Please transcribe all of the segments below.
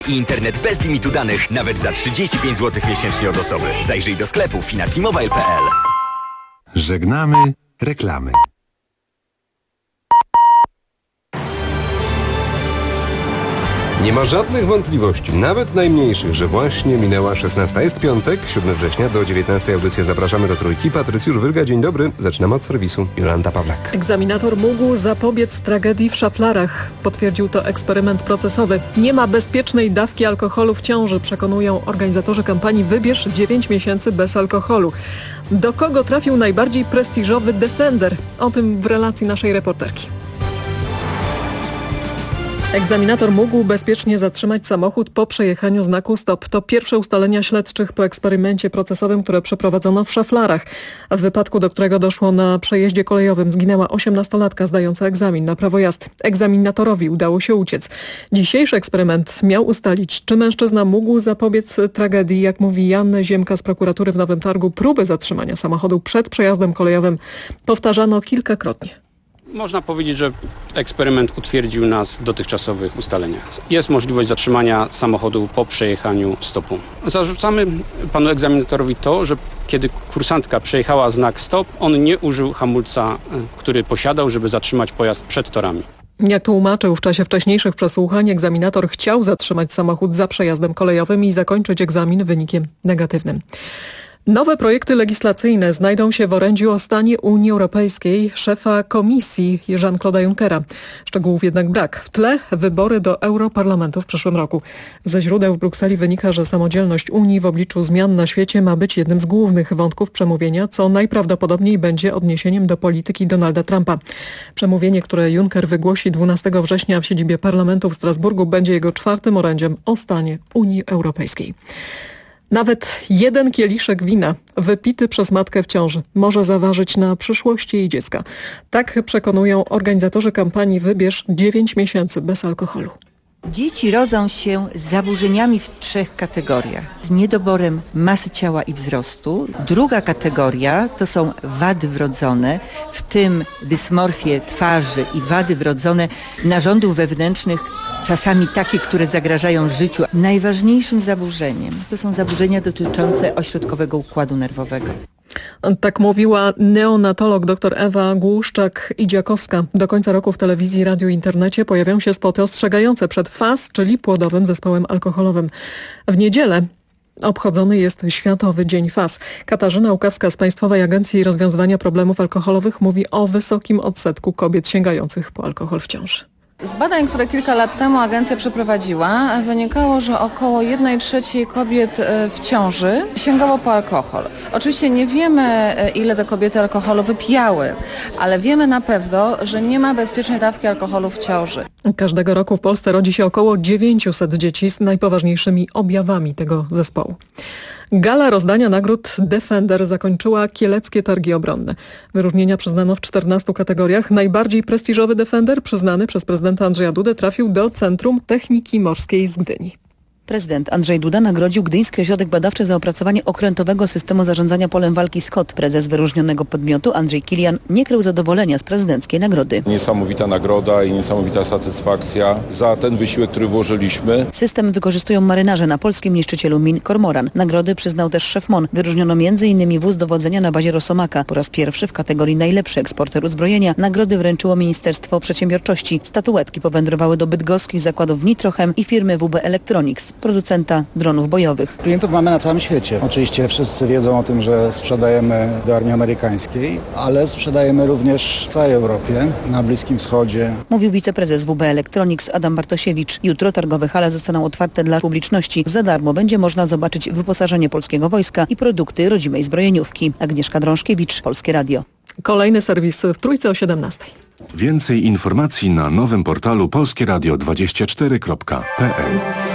Internet bez limitu danych nawet za 35 zł miesięcznie od osoby. Zajrzyj do sklepu finatimobile.pl. Żegnamy reklamy. Nie ma żadnych wątpliwości, nawet najmniejszych, że właśnie minęła 16. Jest piątek, 7 września, do 19. audycji zapraszamy do Trójki. Patrycjusz Wyrga, dzień dobry. Zaczynamy od serwisu. Jolanta Pawlak. Egzaminator mógł zapobiec tragedii w szaflarach. Potwierdził to eksperyment procesowy. Nie ma bezpiecznej dawki alkoholu w ciąży, przekonują organizatorzy kampanii Wybierz 9 miesięcy bez alkoholu. Do kogo trafił najbardziej prestiżowy Defender? O tym w relacji naszej reporterki. Egzaminator mógł bezpiecznie zatrzymać samochód po przejechaniu znaku stop. To pierwsze ustalenia śledczych po eksperymencie procesowym, które przeprowadzono w Szaflarach. W wypadku, do którego doszło na przejeździe kolejowym, zginęła 18-latka zdająca egzamin na prawo jazdy. Egzaminatorowi udało się uciec. Dzisiejszy eksperyment miał ustalić, czy mężczyzna mógł zapobiec tragedii. Jak mówi Jan Ziemka z prokuratury w Nowym Targu, próby zatrzymania samochodu przed przejazdem kolejowym powtarzano kilkakrotnie. Można powiedzieć, że eksperyment utwierdził nas w dotychczasowych ustaleniach. Jest możliwość zatrzymania samochodu po przejechaniu stopu. Zarzucamy panu egzaminatorowi to, że kiedy kursantka przejechała znak stop, on nie użył hamulca, który posiadał, żeby zatrzymać pojazd przed torami. Jak tłumaczył w czasie wcześniejszych przesłuchań, egzaminator chciał zatrzymać samochód za przejazdem kolejowym i zakończyć egzamin wynikiem negatywnym. Nowe projekty legislacyjne znajdą się w orędziu o stanie Unii Europejskiej szefa Komisji Jean-Claude'a Junckera. Szczegółów jednak brak. W tle wybory do Europarlamentu w przyszłym roku. Ze źródeł w Brukseli wynika, że samodzielność Unii w obliczu zmian na świecie ma być jednym z głównych wątków przemówienia, co najprawdopodobniej będzie odniesieniem do polityki Donalda Trumpa. Przemówienie, które Juncker wygłosi 12 września w siedzibie parlamentu w Strasburgu, będzie jego czwartym orędziem o stanie Unii Europejskiej. Nawet jeden kieliszek wina wypity przez matkę w ciąży może zaważyć na przyszłości jej dziecka. Tak przekonują organizatorzy kampanii Wybierz 9 miesięcy bez alkoholu. Dzieci rodzą się z zaburzeniami w 3 kategoriach. Z niedoborem masy ciała i wzrostu. Druga kategoria to są wady wrodzone, w tym dysmorfie twarzy i wady wrodzone narządów wewnętrznych, czasami takie, które zagrażają życiu. Najważniejszym zaburzeniem to są zaburzenia dotyczące ośrodkowego układu nerwowego. Tak mówiła neonatolog dr Ewa Głuszczak-Idziakowska. Do końca roku w telewizji, radiu i internecie pojawią się spoty ostrzegające przed FAS, czyli płodowym zespołem alkoholowym. W niedzielę obchodzony jest Światowy Dzień FAS. Katarzyna Łukawska z Państwowej Agencji Rozwiązywania Problemów Alkoholowych mówi o wysokim odsetku kobiet sięgających po alkohol w ciąży. Z badań, które kilka lat temu agencja przeprowadziła, wynikało, że około 1/3 kobiet w ciąży sięgało po alkohol. Oczywiście nie wiemy, ile te kobiety alkoholu wypijały, ale wiemy na pewno, że nie ma bezpiecznej dawki alkoholu w ciąży. Każdego roku w Polsce rodzi się około 900 dzieci z najpoważniejszymi objawami tego zespołu. Gala rozdania nagród Defender zakończyła kieleckie targi obronne. Wyróżnienia przyznano w 14 kategoriach. Najbardziej prestiżowy Defender, przyznany przez prezydenta Andrzeja Dudę, trafił do Centrum Techniki Morskiej z Gdyni. Prezydent Andrzej Duda nagrodził Gdyński Ośrodek Badawczy za opracowanie okrętowego systemu zarządzania polem walki SCOT. Prezes wyróżnionego podmiotu Andrzej Kilian nie krył zadowolenia z prezydenckiej nagrody. Niesamowita nagroda i niesamowita satysfakcja za ten wysiłek, który włożyliśmy. System wykorzystują marynarze na polskim niszczycielu min Kormoran. Nagrody przyznał też szef MON. Wyróżniono m.in. wóz dowodzenia na bazie Rosomaka. Po raz pierwszy w kategorii najlepszy eksporter uzbrojenia nagrody wręczyło Ministerstwo Przedsiębiorczości. Statuetki powędrowały do bydgoskich zakładów Nitrochem i firmy WB Electronics, producenta dronów bojowych. Klientów mamy na całym świecie. Oczywiście wszyscy wiedzą o tym, że sprzedajemy do armii amerykańskiej, ale sprzedajemy również w całej Europie, na Bliskim Wschodzie. Mówił wiceprezes WB Electronics Adam Bartosiewicz. Jutro targowe hale zostaną otwarte dla publiczności. Za darmo będzie można zobaczyć wyposażenie polskiego wojska i produkty rodzimej zbrojeniówki. Agnieszka Drążkiewicz, Polskie Radio. Kolejny serwis w Trójce o 17. Więcej informacji na nowym portalu polskieradio24.pl.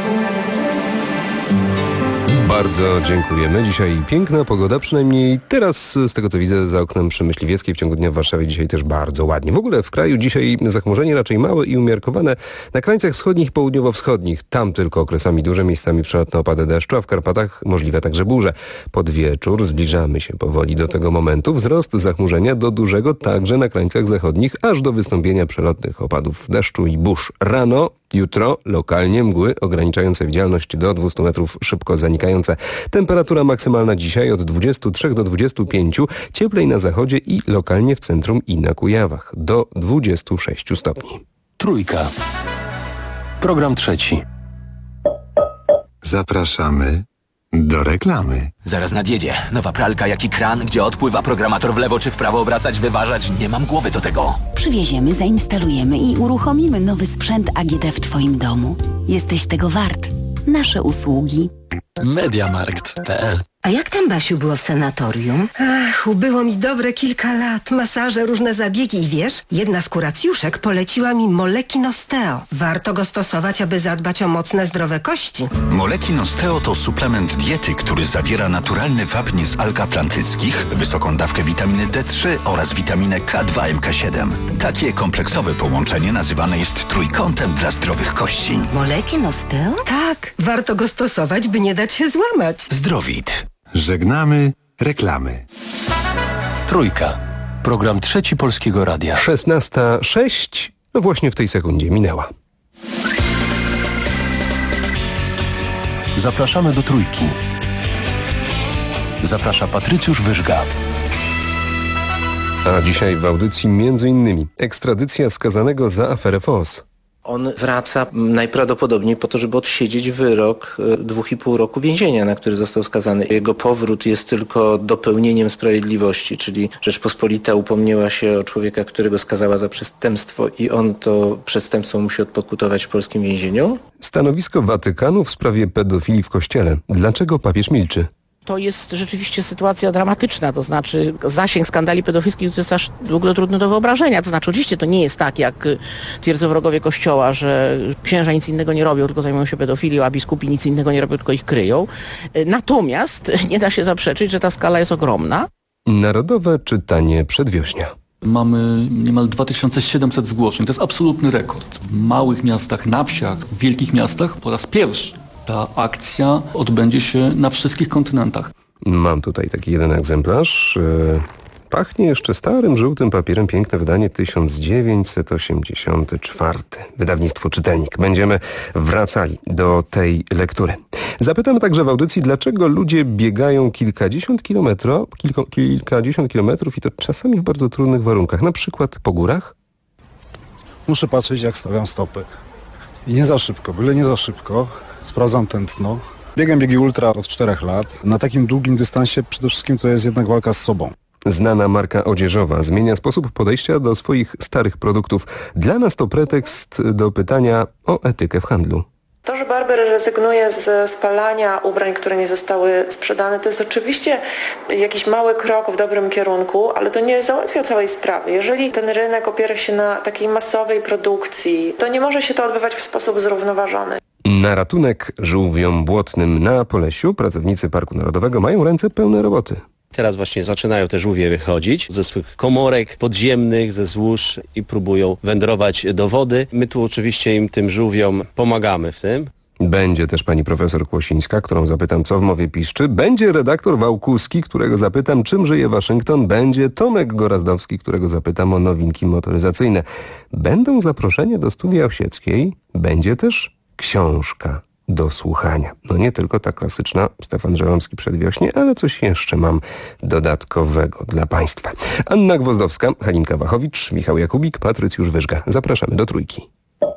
Bardzo dziękujemy. Dzisiaj piękna pogoda, przynajmniej teraz z tego co widzę za oknem przy Myśliwieckiej. W ciągu dnia w Warszawie dzisiaj też bardzo ładnie. W ogóle w kraju dzisiaj zachmurzenie raczej małe i umiarkowane. Na krańcach wschodnich i południowo-wschodnich. Tam tylko okresami duże, miejscami przelotne opady deszczu, a w Karpatach możliwe także burze. Pod wieczór zbliżamy się powoli do tego momentu. Wzrost zachmurzenia do dużego także na krańcach zachodnich, aż do wystąpienia przelotnych opadów deszczu i burz. Rano Jutro lokalnie mgły ograniczające widzialność do 200 metrów, szybko zanikające. Temperatura maksymalna dzisiaj od 23 do 25, cieplej na zachodzie i lokalnie w centrum i na Kujawach do 26 stopni. Trójka. Program trzeci. Zapraszamy do reklamy. Zaraz nadjedzie. Nowa pralka jak i kran, gdzie odpływa programator w lewo czy w prawo obracać, wyważać. Nie mam głowy do tego. Przywieziemy, zainstalujemy i uruchomimy nowy sprzęt AGD w Twoim domu. Jesteś tego wart. Nasze usługi. Mediamarkt.pl. A jak tam, Basiu, było w sanatorium? Ach, ubyło mi dobre kilka lat. Masaże, różne zabiegi i wiesz, jedna z kuracjuszek poleciła mi Molekin Osteo. Warto go stosować, aby zadbać o mocne, zdrowe kości. Molekin Osteo to suplement diety, który zawiera naturalny wapń z alg atlantyckich, wysoką dawkę witaminy D3 oraz witaminę K2 MK7. Takie kompleksowe połączenie nazywane jest trójkątem dla zdrowych kości. Molekin Osteo? Tak, warto go stosować, by nie dać się złamać. Zdrowit. Żegnamy reklamy. Trójka. Program trzeci Polskiego Radia. 16:06, no właśnie w tej sekundzie minęła. Zapraszamy do Trójki. Zaprasza Patrycjusz Wyżga. A dzisiaj w audycji m.in. ekstradycja skazanego za aferę FOS. On wraca najprawdopodobniej po to, żeby odsiedzieć wyrok 2,5 roku więzienia, na który został skazany. Jego powrót jest tylko dopełnieniem sprawiedliwości, czyli Rzeczpospolita upomniała się o człowieka, którego skazała za przestępstwo i on to przestępstwo musi odpokutować w polskim więzieniu. Stanowisko Watykanu w sprawie pedofilii w Kościele. Dlaczego papież milczy? To jest rzeczywiście sytuacja dramatyczna, to znaczy zasięg skandali pedofilskich to jest aż w ogóle trudno do wyobrażenia. To znaczy oczywiście to nie jest tak, jak twierdzą wrogowie Kościoła, że księża nic innego nie robią, tylko zajmują się pedofilią, a biskupi nic innego nie robią, tylko ich kryją. Natomiast nie da się zaprzeczyć, że ta skala jest ogromna. Narodowe czytanie przedwiośnia. Mamy niemal 2700 zgłoszeń. To jest absolutny rekord. W małych miastach, na wsiach, w wielkich miastach po raz pierwszy ta akcja odbędzie się na wszystkich kontynentach. Mam tutaj taki jeden egzemplarz. Pachnie jeszcze starym, żółtym papierem. Piękne wydanie 1984. Wydawnictwo Czytelnik. Będziemy wracali do tej lektury. Zapytam także w audycji, dlaczego ludzie biegają kilkadziesiąt kilometrów i to czasami w bardzo trudnych warunkach. Na przykład po górach. Muszę patrzeć, jak stawiam stopy. I nie za szybko, byle nie za szybko. Sprawdzam tętno. Biegam biegi ultra od 4 lat. Na takim długim dystansie przede wszystkim to jest jednak walka z sobą. Znana marka odzieżowa zmienia sposób podejścia do swoich starych produktów. Dla nas to pretekst do pytania o etykę w handlu. To, że Barber rezygnuje z spalania ubrań, które nie zostały sprzedane, to jest oczywiście jakiś mały krok w dobrym kierunku, ale to nie załatwia całej sprawy. Jeżeli ten rynek opiera się na takiej masowej produkcji, to nie może się to odbywać w sposób zrównoważony. Na ratunek żółwiom błotnym na Polesiu pracownicy Parku Narodowego mają ręce pełne roboty. Teraz właśnie zaczynają te żółwie wychodzić ze swych komórek podziemnych, ze złóż i próbują wędrować do wody. My tu oczywiście im, tym żółwiom, pomagamy w tym. Będzie też pani profesor Kłosińska, którą zapytam, co w mowie piszczy. Będzie redaktor Wałkuski, którego zapytam, czym żyje Waszyngton. Będzie Tomek Gorazdowski, którego zapytam o nowinki motoryzacyjne. Będą zaproszenia do Studia Osieckiej. Będzie też książka do słuchania. No nie tylko ta klasyczna Stefan Żeromski Przedwiośnie, ale coś jeszcze mam dodatkowego dla Państwa. Anna Gwozdowska, Halinka Wachowicz, Michał Jakubik, Patrycjusz Wyżga. Zapraszamy do Trójki.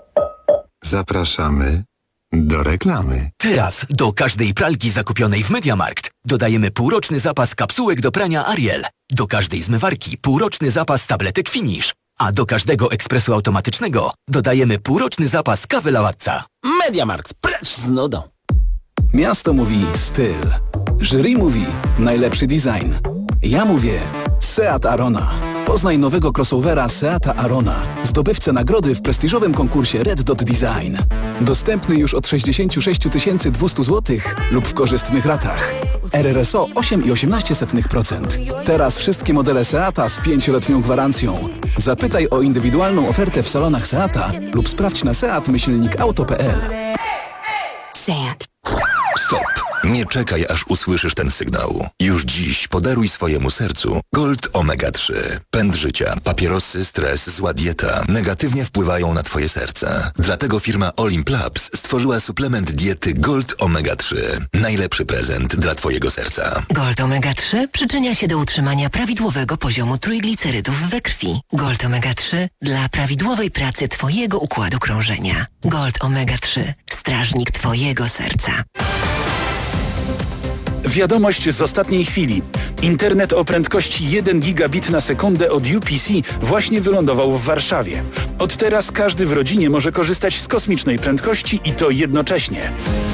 Zapraszamy do reklamy. Teraz do każdej pralki zakupionej w Mediamarkt dodajemy półroczny zapas kapsułek do prania Ariel. Do każdej zmywarki półroczny zapas tabletek Finish. A do każdego ekspresu automatycznego dodajemy półroczny zapas kawy Lavazza. Mediamarkt, precz z nudą. Miasto mówi styl. Jury mówi najlepszy design. Ja mówię Seat Arona. Poznaj nowego crossovera Seata Arona. Zdobywcę nagrody w prestiżowym konkursie Red Dot Design. Dostępny już od 66 200 zł lub w korzystnych ratach. RRSO 8,18%. Teraz wszystkie modele Seata z 5-letnią gwarancją. Zapytaj o indywidualną ofertę w salonach Seata lub sprawdź na seat-auto.pl. Seat. Stop! Nie czekaj, aż usłyszysz ten sygnał. Już dziś podaruj swojemu sercu Gold Omega 3. Pęd życia, papierosy, stres, zła dieta negatywnie wpływają na twoje serce. Dlatego firma Olimp Labs stworzyła suplement diety Gold Omega 3. Najlepszy prezent dla twojego serca. Gold Omega 3 przyczynia się do utrzymania prawidłowego poziomu trójglicerydów we krwi. Gold Omega 3 dla prawidłowej pracy twojego układu krążenia. Gold Omega 3. Strażnik twojego serca. Wiadomość z ostatniej chwili. Internet o prędkości 1 gigabit na sekundę od UPC właśnie wylądował w Warszawie. Od teraz każdy w rodzinie może korzystać z kosmicznej prędkości i to jednocześnie.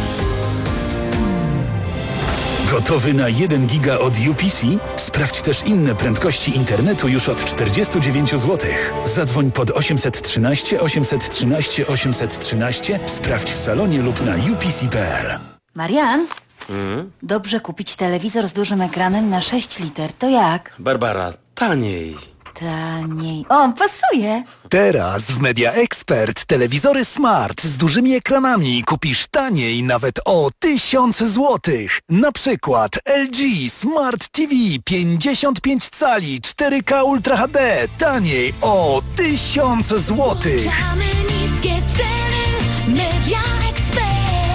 Gotowy na 1 giga od UPC? Sprawdź też inne prędkości internetu już od 49 zł. Zadzwoń pod 813 813 813, sprawdź w salonie lub na upc.pl. Marian? Dobrze kupić telewizor z dużym ekranem na 6 liter. To jak? Barbara, taniej. Taniej. O, pasuje. Teraz w Media Expert telewizory smart z dużymi ekranami kupisz taniej nawet o 1000 zł. Na przykład LG Smart TV 55 cali 4K Ultra HD taniej o 1000 zł. Niskie ceny, Media Expert.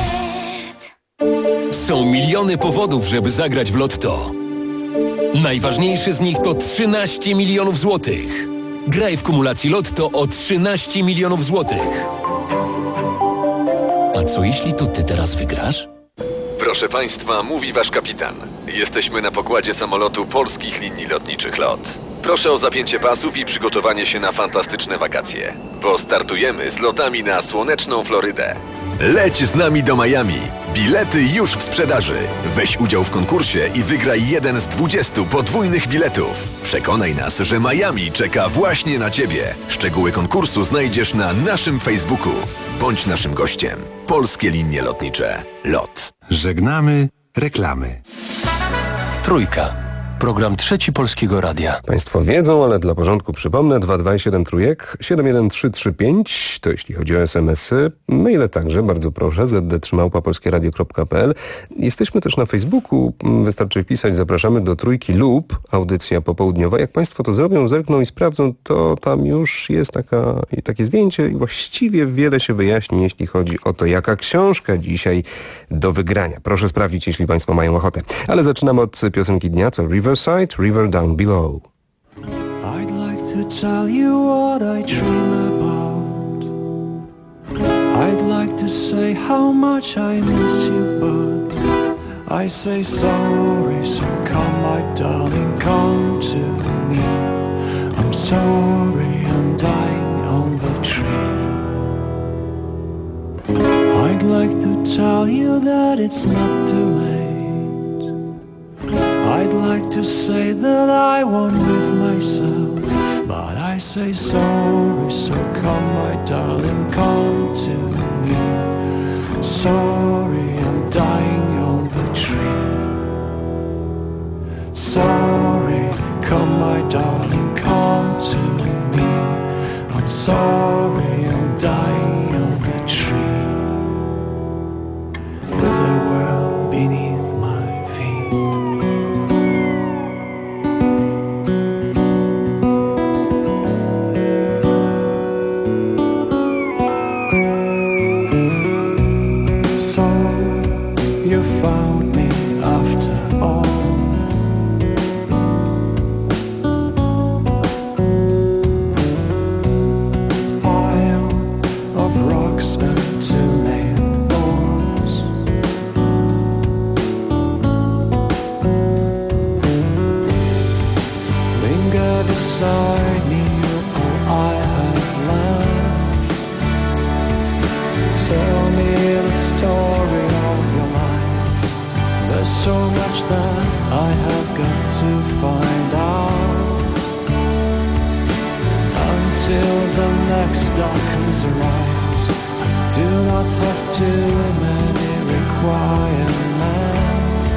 Są miliony powodów, żeby zagrać w Lotto. Najważniejszy z nich to 13 milionów złotych. Graj w kumulacji Lotto o 13 milionów złotych. A co jeśli to ty teraz wygrasz? Proszę Państwa, mówi Wasz kapitan. Jesteśmy na pokładzie samolotu Polskich Linii Lotniczych LOT. Proszę o zapięcie pasów i przygotowanie się na fantastyczne wakacje, bo startujemy z lotami na słoneczną Florydę. Leć z nami do Miami. Bilety już w sprzedaży. Weź udział w konkursie i wygraj jeden z 20 podwójnych biletów. Przekonaj nas, że Miami czeka właśnie na Ciebie. Szczegóły konkursu znajdziesz na naszym Facebooku. Bądź naszym gościem. Polskie Linie Lotnicze. LOT. Żegnamy reklamy. Trójka. Program Trzeci Polskiego Radia. Państwo wiedzą, ale dla porządku przypomnę 227 trójek 71335, to jeśli chodzi o SMS-y. Maile także, bardzo proszę, zd3@polskieradio.pl. Jesteśmy też na Facebooku, wystarczy wpisać zapraszamy do Trójki lub audycja popołudniowa. Jak Państwo to zrobią, zerkną i sprawdzą, to tam już jest takie zdjęcie i właściwie wiele się wyjaśni, jeśli chodzi o to, jaka książka dzisiaj do wygrania. Proszę sprawdzić, jeśli Państwo mają ochotę. Ale zaczynamy od piosenki dnia, to Riverside, River Down Below. I'd like to tell you what I dream about. I'd like to say how much I miss you, but I say sorry, so come my darling, come to me. I'm sorry, I'm dying on the tree. I'd like to tell you that it's not too late. I'd like to say that I won't live myself, but I say sorry, so come my darling, come to me. Sorry, I'm dying on the tree. Sorry, come my darling, come to me. I'm sorry, I'm dying on the tree. With the world beneath my feet. You found me after all. Pile of rocks and two-lane doors. Linger beside me, all I have left. Tell me the story of your life. There's so much that I have got to find out. Until the next darkness arrives, I do not have too many requirements.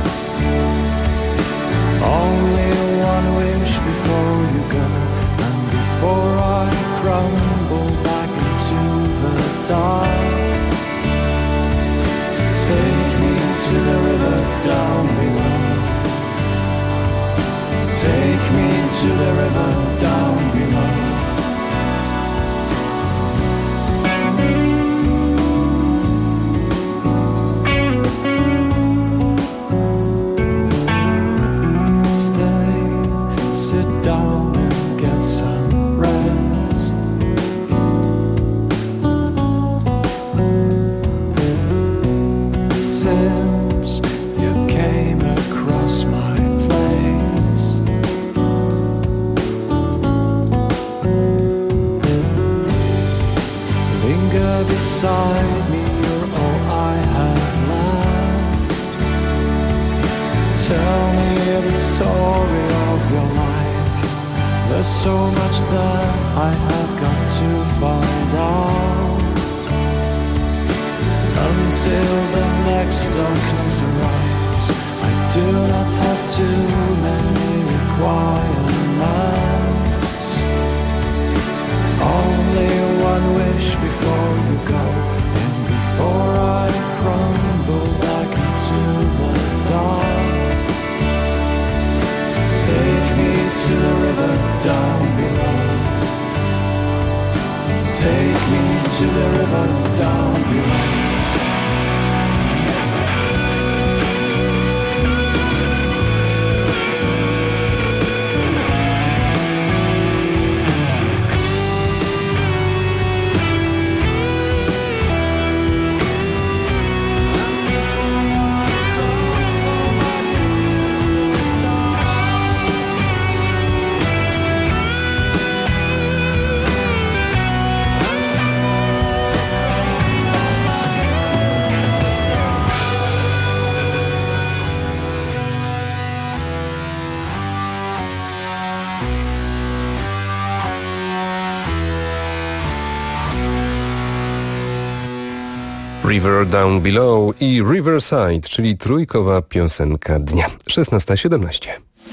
Only one wish before you go, and before I crumble back into the dust. Take me to the river down below. Take me to the river down below. Stay, sit down and get some rest. Since you came across my place, linger beside me, you're all I have left. Tell me the story of your life. There's so much that I have got to find out. Until the next darkness arrives, I do not have too many requirements. Only one wish before you go, and before I crumble back into the dust. Take me to the river down below. Take me to the river down below. River Down Below i Riverside, czyli trójkowa piosenka dnia. 16:17.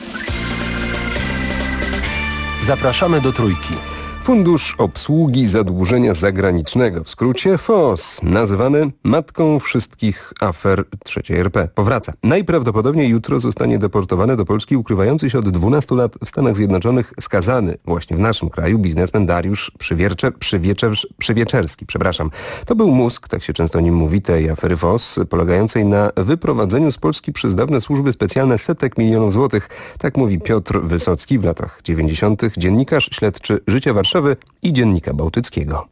Zapraszamy do Trójki. Fundusz Obsługi Zadłużenia Zagranicznego, w skrócie FOS, nazywany matką wszystkich afer III RP, powraca. Najprawdopodobniej jutro zostanie deportowany do Polski ukrywający się od 12 lat w Stanach Zjednoczonych skazany właśnie w naszym kraju biznesmen Dariusz Przywieczerski. To był mózg, tak się często o nim mówi, tej afery FOS, polegającej na wyprowadzeniu z Polski przez dawne służby specjalne setek milionów złotych. Tak mówi Piotr Wysocki, w latach 90. dziennikarz śledczy Życia Warszawy i Dziennika Bałtyckiego.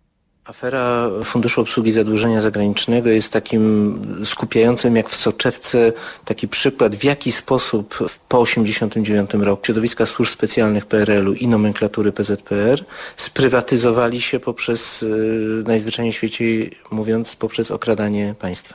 Afera Funduszu Obsługi Zadłużenia Zagranicznego jest takim skupiającym jak w soczewce taki przykład, w jaki sposób po 1989 roku środowiska służb specjalnych PRL-u i nomenklatury PZPR sprywatyzowali się poprzez, najzwyczajniej w świecie mówiąc, poprzez okradanie państwa.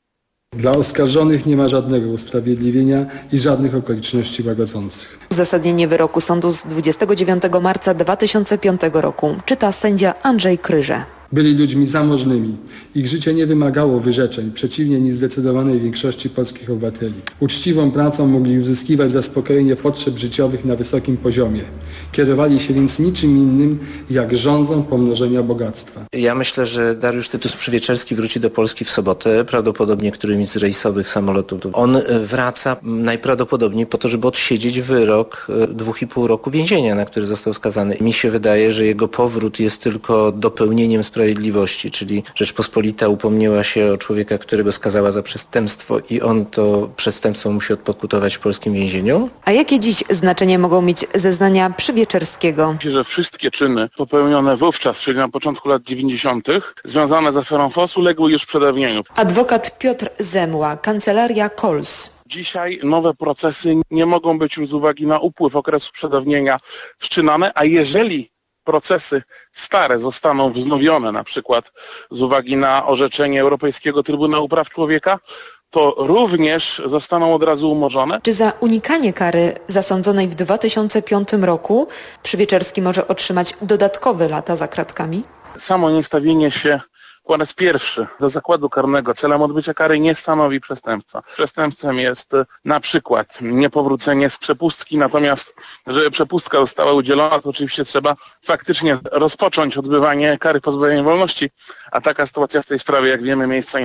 Dla oskarżonych nie ma żadnego usprawiedliwienia i żadnych okoliczności łagodzących. Uzasadnienie wyroku sądu z 29 marca 2005 roku czyta sędzia Andrzej Kryże. Byli ludźmi zamożnymi. Ich życie nie wymagało wyrzeczeń, przeciwnie niż zdecydowanej większości polskich obywateli. Uczciwą pracą mogli uzyskiwać zaspokojenie potrzeb życiowych na wysokim poziomie. Kierowali się więc niczym innym, jak rządzą pomnożenia bogactwa. Ja myślę, że Dariusz Tytus Przywieczerski wróci do Polski w sobotę, prawdopodobnie którymś z rejsowych samolotów. On wraca najprawdopodobniej po to, żeby odsiedzieć wyrok 2,5 roku więzienia, na który został skazany. Mi się wydaje, że jego powrót jest tylko dopełnieniem sprawiedliwości, czyli Rzeczpospolita upomniała się o człowieka, którego skazała za przestępstwo i on to przestępstwo musi odpokutować w polskim więzieniu. A jakie dziś znaczenie mogą mieć zeznania Przywieczerskiego? Myślę, że wszystkie czyny popełnione wówczas, czyli na początku lat 90., związane z aferą FOS uległy już przedawnieniu. Adwokat Piotr Zemła, Kancelaria Kols. Dzisiaj nowe procesy nie mogą być już z uwagi na upływ okresu przedawnienia wszczynane, a jeżeli procesy stare zostaną wznowione, na przykład z uwagi na orzeczenie Europejskiego Trybunału Praw Człowieka, to również zostaną od razu umorzone. Czy za unikanie kary zasądzonej w 2005 roku Przywieczerski może otrzymać dodatkowe lata za kratkami? Samo niestawienie się po raz pierwszy do zakładu karnego celem odbycia kary nie stanowi przestępstwa. Przestępstwem jest na przykład niepowrócenie z przepustki, natomiast żeby przepustka została udzielona, to oczywiście trzeba faktycznie rozpocząć odbywanie kary pozbawienia wolności, a taka sytuacja w tej sprawie, jak wiemy, miejsca nie miała.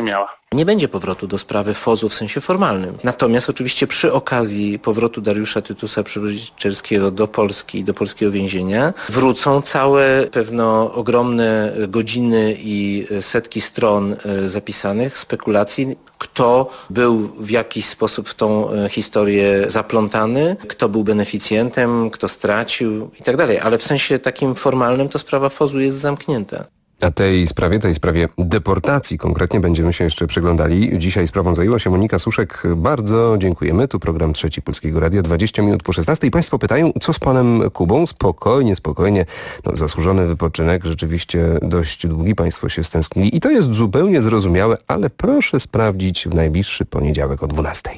Nie będzie powrotu do sprawy FOZ-u w sensie formalnym. Natomiast oczywiście przy okazji powrotu Dariusza Tytusa Przewodniczącego do Polski i do polskiego więzienia wrócą całe pewno ogromne godziny i setki stron zapisanych, spekulacji, kto był w jakiś sposób w tą historię zaplątany, kto był beneficjentem, kto stracił i tak dalej. Ale w sensie takim formalnym to sprawa FOZ-u jest zamknięta. A tej sprawie deportacji konkretnie będziemy się jeszcze przyglądali. Dzisiaj sprawą zajęła się Monika Suszek. Bardzo dziękujemy. Tu program Trzeci Polskiego Radia, 20 minut po 16. I Państwo pytają, co z panem Kubą? Spokojnie. No, zasłużony wypoczynek, rzeczywiście dość długi. Państwo się stęsknili i to jest zupełnie zrozumiałe, ale proszę sprawdzić w najbliższy poniedziałek o 12.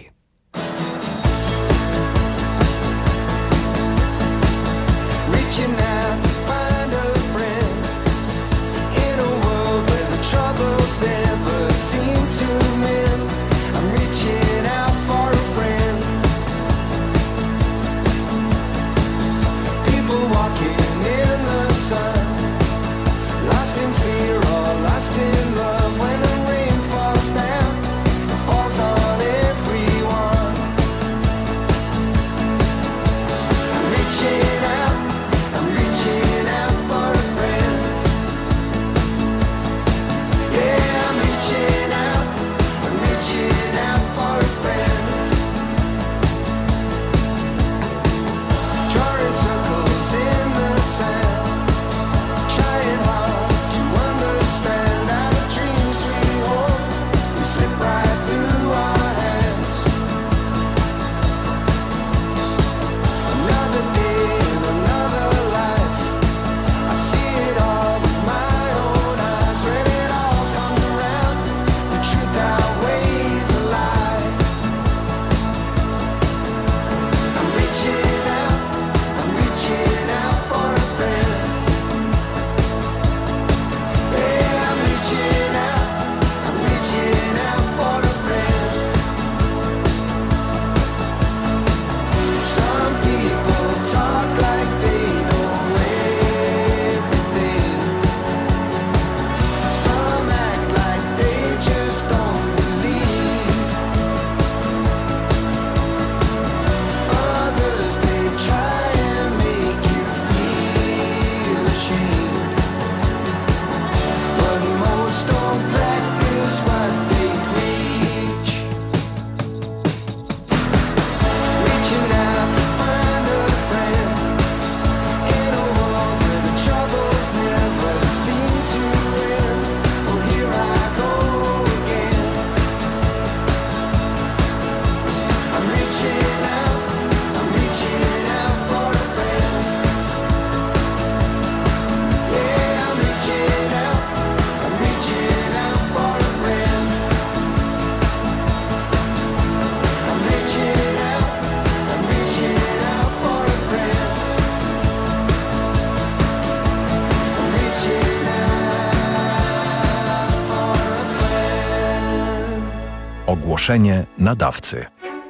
Ogłoszenie nadawcy.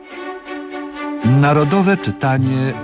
Narodowe Czytanie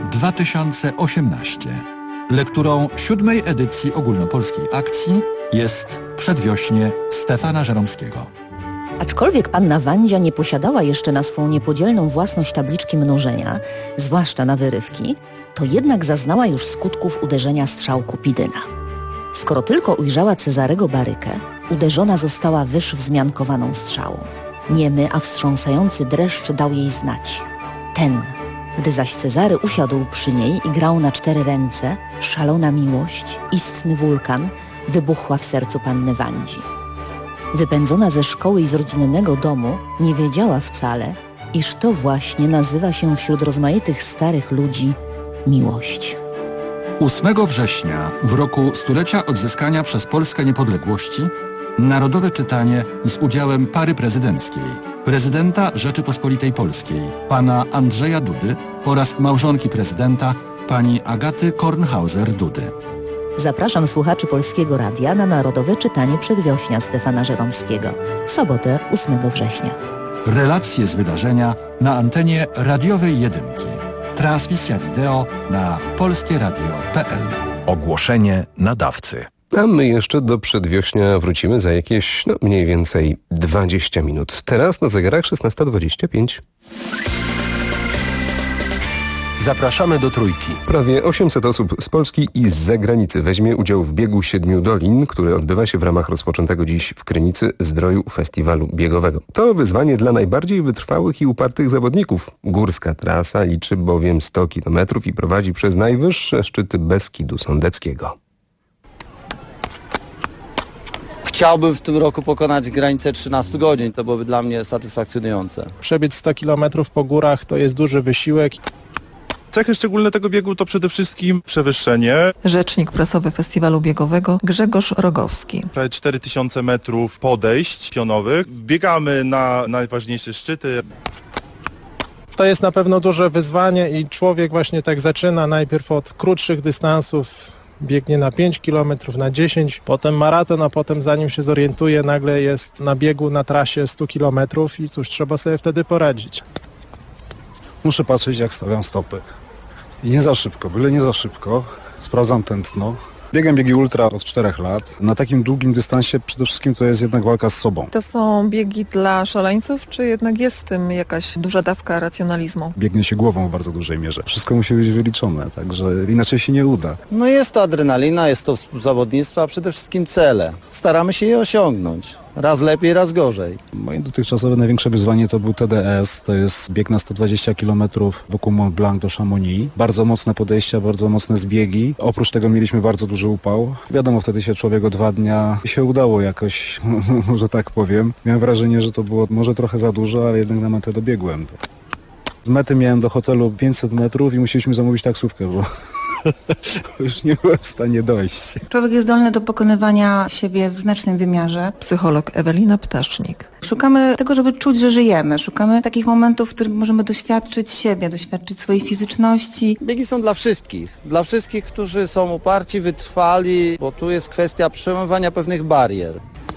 2018. Lekturą 7. edycji ogólnopolskiej akcji jest Przedwiośnie Stefana Żeromskiego. Aczkolwiek panna Wandzia nie posiadała jeszcze na swą niepodzielną własność tabliczki mnożenia, zwłaszcza na wyrywki, to jednak zaznała już skutków uderzenia strzał Kupidyna. Skoro tylko ujrzała Cezarego Barykę, uderzona została wyż wzmiankowaną strzałą. Niemy, a wstrząsający dreszcz dał jej znać. Ten, gdy zaś Cezary usiadł przy niej i grał na 4 ręce, szalona miłość, istny wulkan, wybuchła w sercu panny Wandzi. Wypędzona ze szkoły i z rodzinnego domu, nie wiedziała wcale, iż to właśnie nazywa się wśród rozmaitych starych ludzi miłość. 8 września, w roku stulecia odzyskania przez Polskę niepodległości, Narodowe Czytanie z udziałem pary prezydenckiej, prezydenta Rzeczypospolitej Polskiej, pana Andrzeja Dudy oraz małżonki prezydenta, pani Agaty Kornhauser-Dudy. Zapraszam słuchaczy Polskiego Radia na Narodowe Czytanie Przedwiośnia Stefana Żeromskiego w sobotę 8 września. Relacje z wydarzenia na antenie radiowej Jedynki. Transmisja wideo na polskieradio.pl. Ogłoszenie nadawcy. A my jeszcze do przedwiośnia wrócimy za jakieś, mniej więcej 20 minut. Teraz na zegarach 16:25. Zapraszamy do Trójki. Prawie 800 osób z Polski i z zagranicy weźmie udział w biegu 7 dolin, który odbywa się w ramach rozpoczętego dziś w Krynicy Zdroju Festiwalu Biegowego. To wyzwanie dla najbardziej wytrwałych i upartych zawodników. Górska trasa liczy bowiem 100 km i prowadzi przez najwyższe szczyty Beskidu Sądeckiego. Chciałbym w tym roku pokonać granicę 13 godzin. To byłoby dla mnie satysfakcjonujące. Przebiec 100 km po górach to jest duży wysiłek. Cechy szczególne tego biegu to przede wszystkim przewyższenie. Rzecznik prasowy Festiwalu Biegowego Grzegorz Rogowski. Prawie 4000 metrów podejść pionowych. Wbiegamy na najważniejsze szczyty. To jest na pewno duże wyzwanie i człowiek właśnie tak zaczyna najpierw od krótszych dystansów. Biegnie na 5 km, na 10, potem maraton, a potem zanim się zorientuje, nagle jest na biegu na trasie 100 km i cóż, trzeba sobie wtedy poradzić. Muszę patrzeć, jak stawiam stopy. I nie za szybko, byle nie za szybko. Sprawdzam tętno. Biegam biegi ultra od 4 lat. Na takim długim dystansie przede wszystkim to jest jednak walka z sobą. To są biegi dla szaleńców, czy jednak jest w tym jakaś duża dawka racjonalizmu? Biegnie się głową w bardzo dużej mierze. Wszystko musi być wyliczone, także inaczej się nie uda. No jest to adrenalina, jest to współzawodnictwo, a przede wszystkim cele. Staramy się je osiągnąć. Raz lepiej, raz gorzej. Moje dotychczasowe największe wyzwanie to był TDS, to jest bieg na 120 km wokół Mont Blanc do Chamonix. Bardzo mocne podejścia, bardzo mocne zbiegi. Oprócz tego mieliśmy bardzo duży upał. Wiadomo, wtedy się człowiek o 2 dnia się udało jakoś, może tak powiem. Miałem wrażenie, że to było może trochę za dużo, ale jednak na metę dobiegłem. Z mety miałem do hotelu 500 metrów i musieliśmy zamówić taksówkę, bo już nie byłem w stanie dojść. Człowiek jest zdolny do pokonywania siebie w znacznym wymiarze. Psycholog Ewelina Ptasznik. Szukamy tego, żeby czuć, że żyjemy. Szukamy takich momentów, w których możemy doświadczyć siebie, doświadczyć swojej fizyczności. Biegi są dla wszystkich, którzy są uparci, wytrwali, bo tu jest kwestia przełamywania pewnych barier.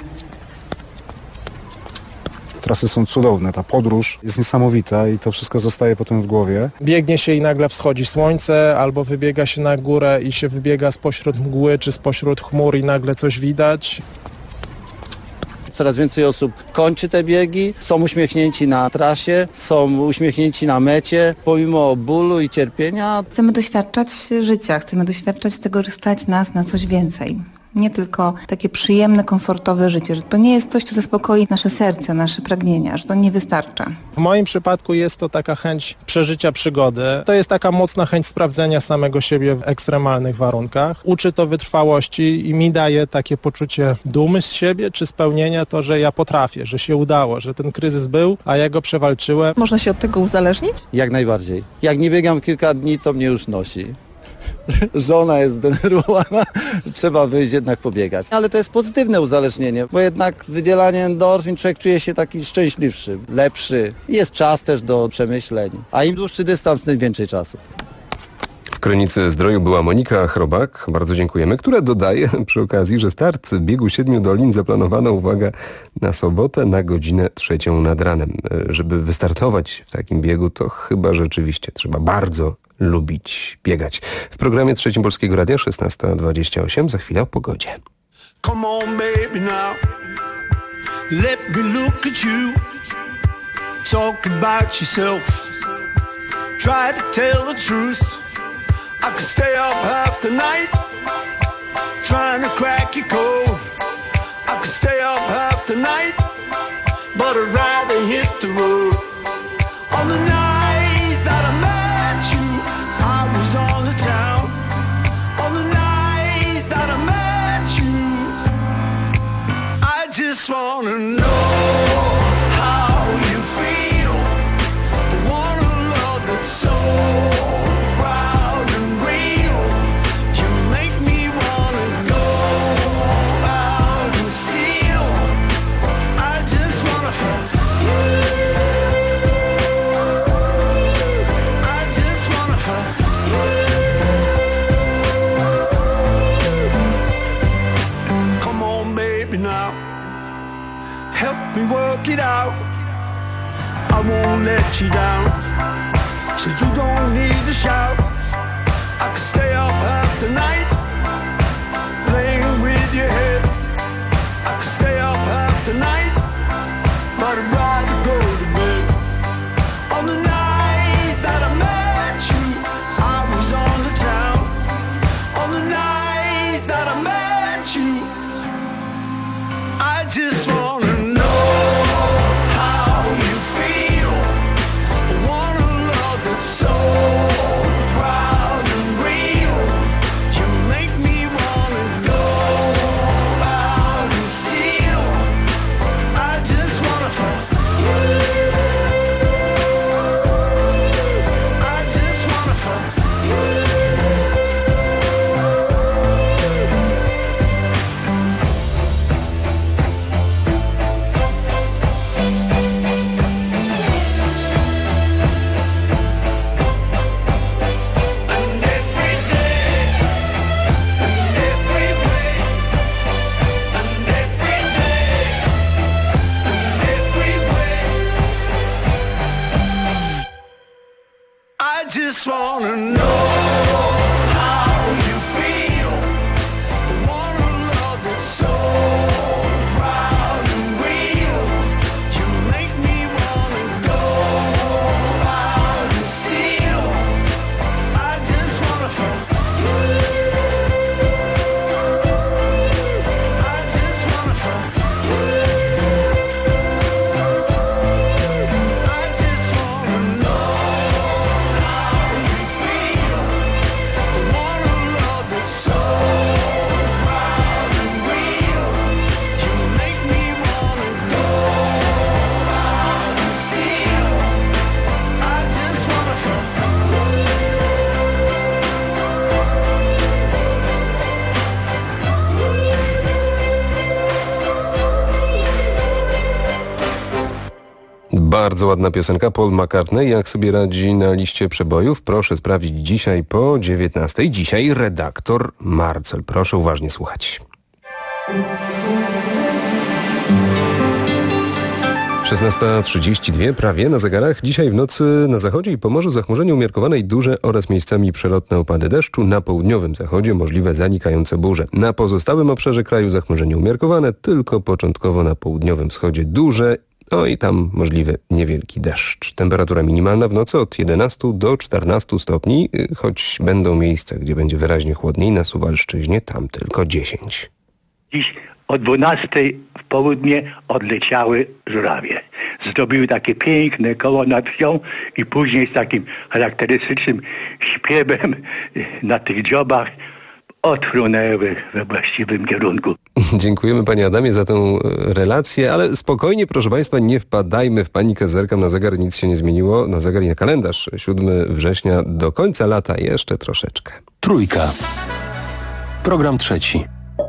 Trasy są cudowne, ta podróż jest niesamowita i to wszystko zostaje potem w głowie. Biegnie się i nagle wschodzi słońce, albo wybiega się na górę i się wybiega spośród mgły czy spośród chmur i nagle coś widać. Coraz więcej osób kończy te biegi, są uśmiechnięci na trasie, są uśmiechnięci na mecie, pomimo bólu i cierpienia. Chcemy doświadczać życia, chcemy doświadczać tego, że stać nas na coś więcej. Nie tylko takie przyjemne, komfortowe życie, że to nie jest coś, co zaspokoi nasze serce, nasze pragnienia, że to nie wystarcza. W moim przypadku jest to taka chęć przeżycia przygody. To jest taka mocna chęć sprawdzenia samego siebie w ekstremalnych warunkach. Uczy to wytrwałości i mi daje takie poczucie dumy z siebie czy spełnienia to, że ja potrafię, że się udało, że ten kryzys był, a ja go przewalczyłem. Można się od tego uzależnić? Jak najbardziej. Jak nie biegam kilka dni, to mnie już nosi. Żona jest zdenerwowana, trzeba wyjść jednak pobiegać. Ale to jest pozytywne uzależnienie, bo jednak wydzielanie endorfin, człowiek czuje się taki szczęśliwszy, lepszy. Jest czas też do przemyśleń, a im dłuższy dystans, tym więcej czasu. W Krynicy Zdroju była Monika Chrobak, bardzo dziękujemy, która dodaje przy okazji, że start biegu 7 dolin zaplanowano, uwaga, na sobotę na godzinę 3 nad ranem. Żeby wystartować w takim biegu, to chyba rzeczywiście trzeba bardzo lubić biegać. W programie Trzecim Polskiego Radia 16:28, za chwilę o pogodzie. Come on baby now, let me look at you, talk about yourself, try to tell the truth. I could stay up half the night, trying to crack your code. I could stay up half the night, but I'd rather hit the road. On the night that I met you, I was on the town. On the night that I met you, I just wanna know how you feel. I want a love that's so proud and real. You make me wanna go out and steal. I just wanna fuck you. I just wanna fuck you. Come on, baby, now. Help me work it out. I won't let you down. So you don't need to shout. I could stay up half the night, playing with just wanna know how you feel. I want a love that's so proud and real. You make me wanna go out and steal. I just wanna fuck you. I just wanna fuck you. I just wanna know how you feel. I want a love that's so proud and real. You make me wanna go out and steal. I just wanna fuck Bardzo ładna piosenka, Paul McCartney. Jak sobie radzi na liście przebojów? Proszę sprawdzić dzisiaj po 19:00. Dzisiaj redaktor Marcel. Proszę uważnie słuchać. 16:32 prawie na zegarach. Dzisiaj w nocy na zachodzie i Pomorzu zachmurzenie umiarkowane i duże oraz miejscami przelotne opady deszczu. Na południowym zachodzie możliwe zanikające burze. Na pozostałym obszarze kraju zachmurzenie umiarkowane, tylko początkowo na południowym wschodzie duże. No i tam możliwy niewielki deszcz. Temperatura minimalna w nocy od 11 do 14 stopni, choć będą miejsca, gdzie będzie wyraźnie chłodniej. Na Suwalszczyźnie tam tylko 10. Dziś o 12:00 w południe odleciały żurawie. Zdobyły takie piękne koło nad wsią i później z takim charakterystycznym śpiewem na tych dziobach odfrunęły we właściwym kierunku. Dziękujemy panie Adamie za tę relację, ale spokojnie proszę państwa, nie wpadajmy w panikę. Zerkam na zegar, nic się nie zmieniło. Na zegar i na kalendarz 7 września do końca lata jeszcze troszeczkę. Trójka. Program trzeci.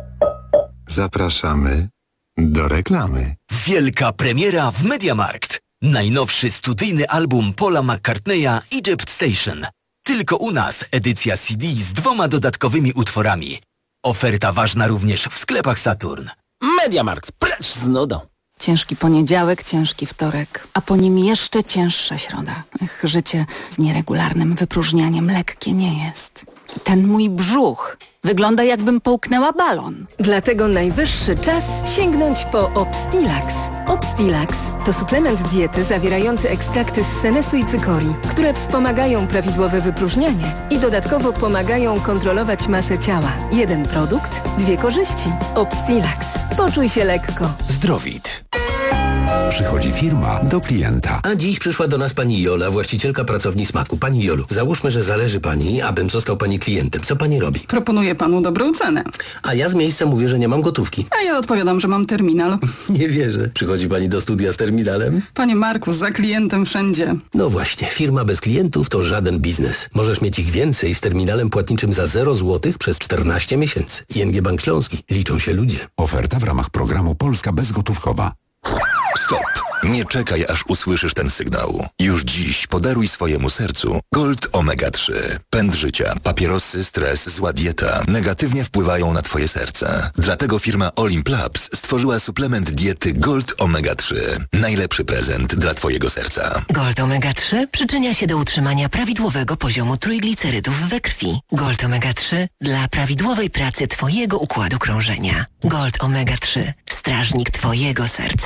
Zapraszamy do reklamy. Wielka premiera w MediaMarkt. Najnowszy studyjny album Paula McCartneya Egypt Station. Tylko u nas edycja CD z 2 dodatkowymi utworami. Oferta ważna również w sklepach Saturn. MediaMarkt, precz z nudą. Ciężki poniedziałek, ciężki wtorek, a po nim jeszcze cięższa środa. Życie z nieregularnym wypróżnianiem lekkie nie jest. Ten mój brzuch wygląda, jakbym połknęła balon. Dlatego najwyższy czas sięgnąć po Obstilax. Obstilax to suplement diety zawierający ekstrakty z senesu i cykorii, które wspomagają prawidłowe wypróżnianie i dodatkowo pomagają kontrolować masę ciała. Jeden produkt, 2 korzyści. Obstilax. Poczuj się lekko. Zdrowit. Przychodzi firma do klienta. A dziś przyszła do nas pani Jola, właścicielka pracowni Smaku. Pani Jolu, załóżmy, że zależy pani, abym został pani klientem. Co pani robi? Proponuję panu dobrą cenę. A ja z miejsca mówię, że nie mam gotówki. A ja odpowiadam, że mam terminal. Nie wierzę. Przychodzi pani do studia z terminalem? Panie Marku, za klientem wszędzie. No właśnie, firma bez klientów to żaden biznes. Możesz mieć ich więcej z terminalem płatniczym za 0 zł przez 14 miesięcy. ING Bank Śląski. Liczą się ludzie. Oferta w ramach programu Polska Bezgotówkowa. Stop! Nie czekaj, aż usłyszysz ten sygnał. Już dziś podaruj swojemu sercu Gold Omega 3. Pęd życia, papierosy, stres, zła dieta negatywnie wpływają na twoje serce. Dlatego firma Olimp Labs stworzyła suplement diety Gold Omega 3. Najlepszy prezent dla twojego serca. Gold Omega 3 przyczynia się do utrzymania prawidłowego poziomu trójglicerydów we krwi. Gold Omega 3 dla prawidłowej pracy twojego układu krążenia. Gold Omega 3. Strażnik twojego serca.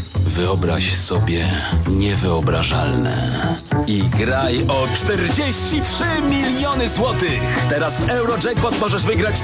Wyobraź sobie niewyobrażalne i graj o 43 miliony złotych. Teraz w Eurojackpot możesz wygrać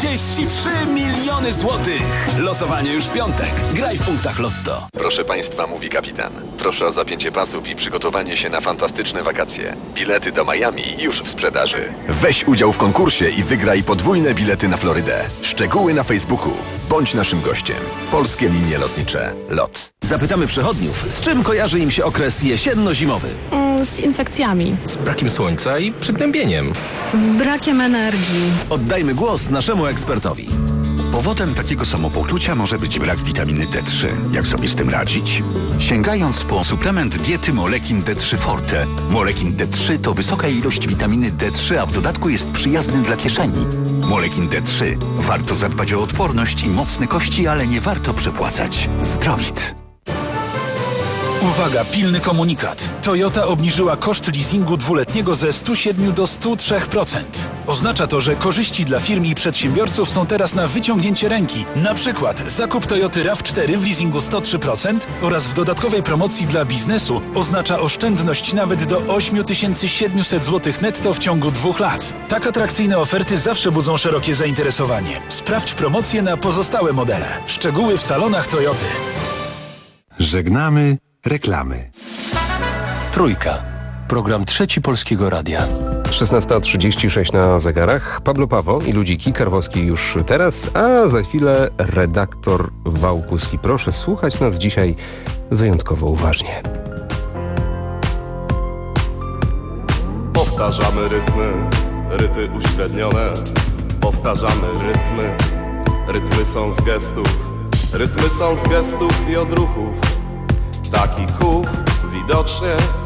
43 miliony złotych. Losowanie już w piątek. Graj w punktach Lotto. Proszę państwa, mówi kapitan. Proszę o zapięcie pasów i przygotowanie się na fantastyczne wakacje. Bilety do Miami już w sprzedaży. Weź udział w konkursie i wygraj podwójne bilety na Florydę. Szczegóły na Facebooku. Bądź naszym gościem. Polskie Linie Lotnicze. LOT. Zapytamy przechodniów, z czym kojarzy im się okres jesienno-zimowy? Z infekcjami. Z brakiem słońca i przygnębieniem. Z brakiem energii. Oddajmy głos naszemu ekspertowi. Powodem takiego samopoczucia może być brak witaminy D3. Jak sobie z tym radzić? Sięgając po suplement diety Molekin D3 Forte. Molekin D3 to wysoka ilość witaminy D3, a w dodatku jest przyjazny dla kieszeni. Molekin D3. Warto zadbać o odporność i mocne kości, ale nie warto przepłacać. Zdrowit. Uwaga, pilny komunikat. Toyota obniżyła koszt leasingu dwuletniego ze 107 do 103%. Oznacza to, że korzyści dla firm i przedsiębiorców są teraz na wyciągnięcie ręki. Na przykład zakup Toyoty RAV4 w leasingu 103% oraz w dodatkowej promocji dla biznesu oznacza oszczędność nawet do 8700 zł netto w ciągu 2 lat. Tak atrakcyjne oferty zawsze budzą szerokie zainteresowanie. Sprawdź promocje na pozostałe modele. Szczegóły w salonach Toyoty. Żegnamy reklamy. Trójka. Program Trzeci Polskiego Radia. 16:36 na zegarach. Pablo Pawo i ludziki Karwowski już teraz, a za chwilę redaktor Wałkuski. Proszę słuchać nas dzisiaj wyjątkowo uważnie. Powtarzamy rytmy, ryty uśrednione. Powtarzamy rytmy, rytmy są z gestów. Rytmy są z gestów i odruchów. Taki chów widocznie.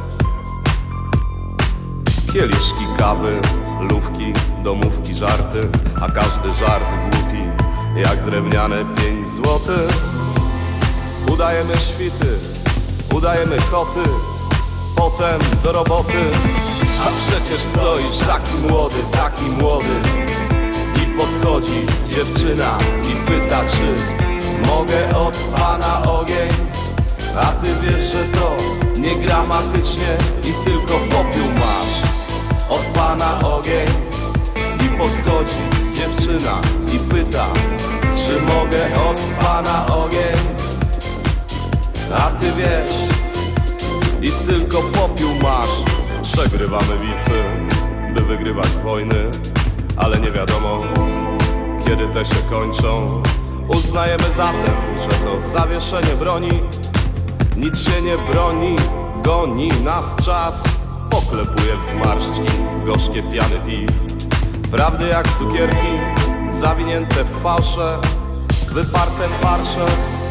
Kieliszki kawy, lówki, domówki, żarty, a każdy żart głupi, jak drewniane 5 złotych. Udajemy świty, udajemy koty, potem do roboty. A przecież stoisz taki młody i podchodzi dziewczyna i pyta, czy mogę od pana ogień. A ty wiesz, że to nie gramatycznie i tylko popiół masz. Od pana ogień i podchodzi dziewczyna i pyta, czy mogę od pana ogień. A ty wiesz i tylko popiół masz. Przegrywamy bitwy, by wygrywać wojny, ale nie wiadomo, kiedy te się kończą. Uznajemy zatem, że to zawieszenie broni. Nic się nie broni, goni nas czas. Poklepuje w zmarszczki gorzkie piany piw. Prawdy jak cukierki, zawinięte w fałsze, wyparte farsze.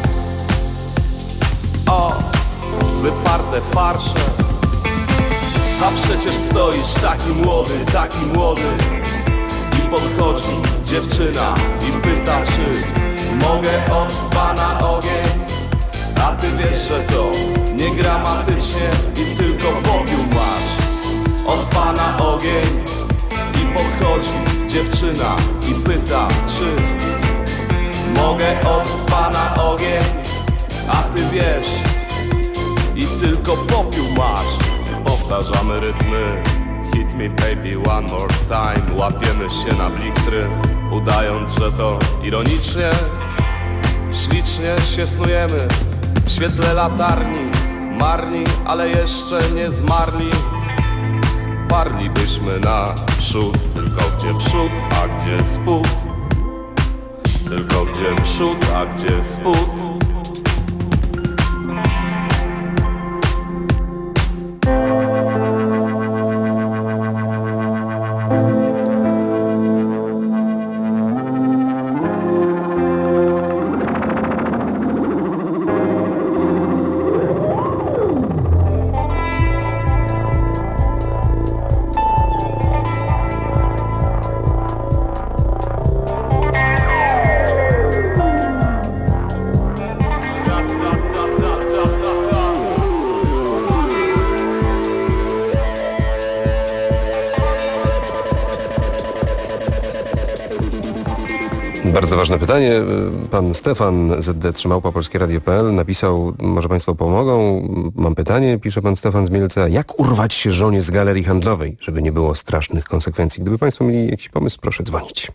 O, wyparte farsze. A przecież stoisz taki młody i podchodzi dziewczyna i pyta, czy mogę od pana ogień. A ty wiesz, że to nie gramatycznie i tylko popiół masz. Od pana ogień i podchodzi dziewczyna i pyta, czy mogę od pana ogień. A ty wiesz i tylko popiół masz. Powtarzamy rytmy, hit me baby one more time. Łapiemy się na blichtry, udając, że to ironicznie. Ślicznie się snujemy w świetle latarni, marni, ale jeszcze nie zmarli. Parlibyśmy naprzód, tylko gdzie przód, a gdzie spód. Tylko gdzie przód, a gdzie spód. Bardzo ważne pytanie. Pan Stefan ZD3@polskieradio.pl napisał, może Państwo pomogą. Mam pytanie, pisze pan Stefan z Mielca. Jak urwać się żonie z galerii handlowej, żeby nie było strasznych konsekwencji? Gdyby Państwo mieli jakiś pomysł, proszę dzwonić.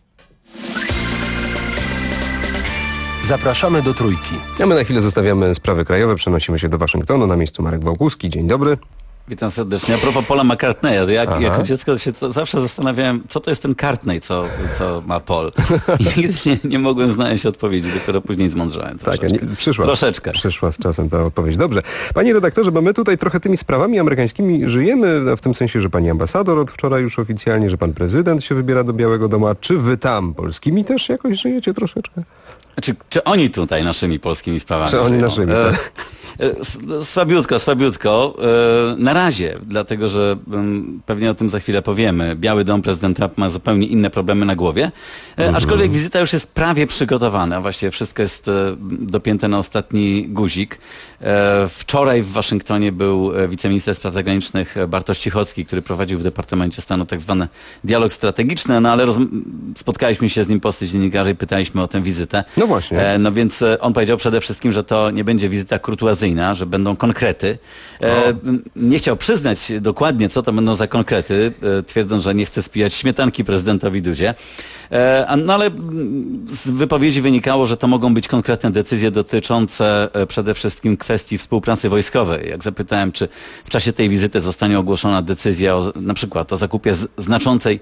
Zapraszamy do Trójki. A my na chwilę zostawiamy sprawy krajowe, przenosimy się do Waszyngtonu. Na miejscu Marek Wałkuski. Dzień dobry. Witam serdecznie. A propos Paula McCartneya, jako dziecko się zawsze zastanawiałem, co to jest ten Cartney, co ma Paul. I nigdy nie mogłem znaleźć odpowiedzi, dopiero później zmądrzałem troszeczkę. Tak, przyszła z czasem ta odpowiedź. Dobrze. Panie redaktorze, bo my tutaj trochę tymi sprawami amerykańskimi żyjemy, w tym sensie, że pani ambasador od wczoraj już oficjalnie, że pan prezydent się wybiera do Białego Domu. A czy wy tam polskimi też jakoś żyjecie troszeczkę? Czy oni tutaj naszymi polskimi sprawami? Czy oni naszymi, tak. Słabiutko. Na razie, dlatego że pewnie o tym za chwilę powiemy. Biały Dom, prezydent Trump ma zupełnie inne problemy na głowie. Aczkolwiek wizyta już jest prawie przygotowana. Właściwie wszystko jest dopięte na ostatni guzik. Wczoraj w Waszyngtonie był wiceminister spraw zagranicznych Bartosz Cichocki, który prowadził w Departamencie Stanu tak zwany dialog strategiczny, no ale spotkaliśmy się z nim po dziennikarzy i pytaliśmy o tę wizytę. No właśnie. No więc on powiedział przede wszystkim, że to nie będzie wizyta kurtuazyjna, że będą konkrety. Nie chciał przyznać dokładnie, co to będą za konkrety, twierdząc, że nie chce spijać śmietanki prezydentowi Dudzie. No ale z wypowiedzi wynikało, że to mogą być konkretne decyzje dotyczące przede wszystkim kwestii współpracy wojskowej. Jak zapytałem, czy w czasie tej wizyty zostanie ogłoszona decyzja na przykład o zakupie znaczącej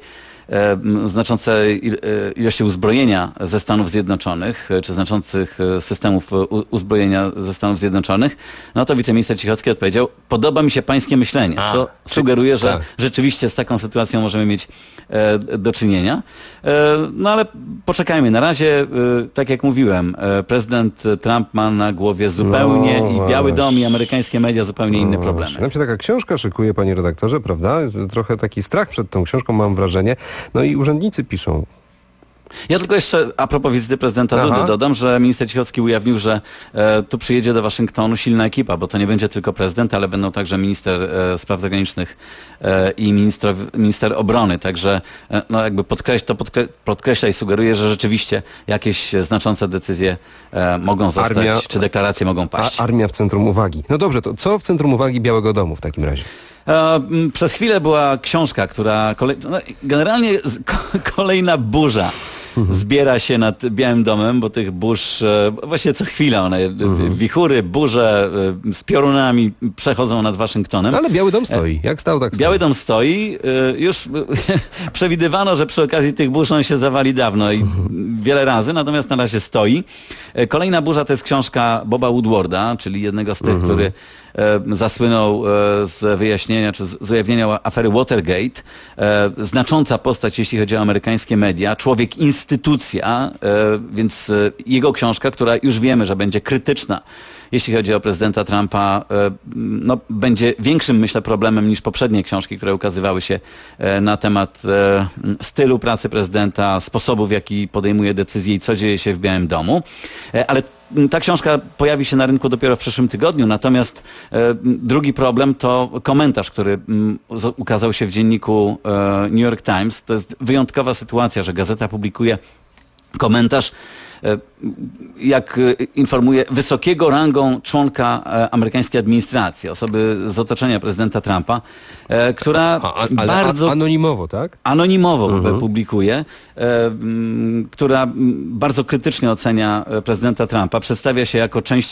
ilości uzbrojenia ze Stanów Zjednoczonych, czy znaczących systemów uzbrojenia ze Stanów Zjednoczonych, no to wiceminister Cichocki odpowiedział, podoba mi się pańskie myślenie, co sugeruje, że rzeczywiście z taką sytuacją możemy mieć do czynienia. No ale poczekajmy. Na razie, tak jak mówiłem, prezydent Trump ma na głowie zupełnie i Biały Dom, i amerykańskie media zupełnie inne problemy. Nam się taka książka szykuje, panie redaktorze, prawda? Trochę taki strach przed tą książką mam wrażenie. No i urzędnicy piszą. Ja tylko jeszcze a propos wizyty prezydenta Dudy dodam, że minister Cichocki ujawnił, że tu przyjedzie do Waszyngtonu silna ekipa, bo to nie będzie tylko prezydent, ale będą także minister spraw zagranicznych i minister obrony. Także no jakby podkreśla i sugeruje, że rzeczywiście jakieś znaczące decyzje mogą zostać, czy deklaracje mogą paść. Armia w centrum uwagi. No dobrze, to co w centrum uwagi Białego Domu w takim razie? Przez chwilę była książka, która generalnie kolejna burza zbiera się nad Białym Domem, bo tych burz właściwie co chwilę one wichury, burze z piorunami przechodzą nad Waszyngtonem. Ale Biały Dom stoi. Jak stał, tak stoi. Biały Dom stoi. Już przewidywano, że przy okazji tych burz on się zawali dawno i wiele razy, natomiast na razie stoi. Kolejna burza to jest książka Boba Woodwarda, czyli jednego z tych, który zasłynął z wyjaśnienia, czy z ujawnienia afery Watergate. Znacząca postać, jeśli chodzi o amerykańskie media. Człowiek instytucja, więc jego książka, która już wiemy, że będzie krytyczna, jeśli chodzi o prezydenta Trumpa, no, będzie większym, myślę, problemem niż poprzednie książki, które ukazywały się na temat stylu pracy prezydenta, sposobu, w jaki podejmuje decyzje i co dzieje się w Białym Domu. Ale ta książka pojawi się na rynku dopiero w przyszłym tygodniu, natomiast drugi problem to komentarz, który ukazał się w dzienniku New York Times. To jest wyjątkowa sytuacja, że gazeta publikuje komentarz, jak informuje, wysokiego rangą członka amerykańskiej administracji, osoby z otoczenia prezydenta Trumpa, która bardzo... Anonimowo, tak? Anonimowo publikuje, która bardzo krytycznie ocenia prezydenta Trumpa, przedstawia się jako część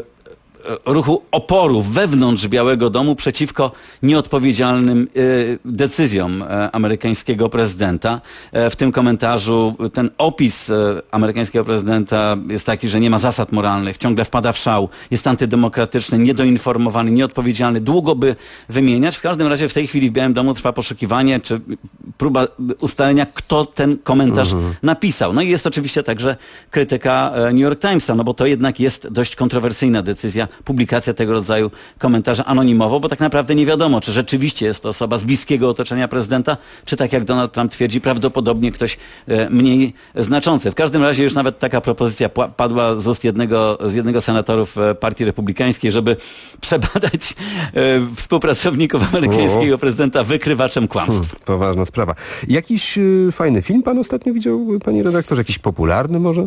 ruchu oporu wewnątrz Białego Domu przeciwko nieodpowiedzialnym decyzjom amerykańskiego prezydenta. W tym komentarzu ten opis amerykańskiego prezydenta jest taki, że nie ma zasad moralnych, ciągle wpada w szał, jest antydemokratyczny, niedoinformowany, nieodpowiedzialny. Długo by wymieniać. W każdym razie w tej chwili w Białym Domu trwa poszukiwanie, czy próba ustalenia, kto ten komentarz napisał. No i jest oczywiście także krytyka New York Timesa, no bo to jednak jest dość kontrowersyjna decyzja, publikacja tego rodzaju komentarza anonimowo, bo tak naprawdę nie wiadomo, czy rzeczywiście jest to osoba z bliskiego otoczenia prezydenta, czy tak jak Donald Trump twierdzi, prawdopodobnie ktoś mniej znaczący. W każdym razie już nawet taka propozycja padła z ust jednego z senatorów Partii Republikańskiej, żeby przebadać współpracowników amerykańskiego prezydenta wykrywaczem kłamstw. Poważna sprawa. Jakiś fajny film pan ostatnio widział, panie redaktorze? Jakiś popularny może?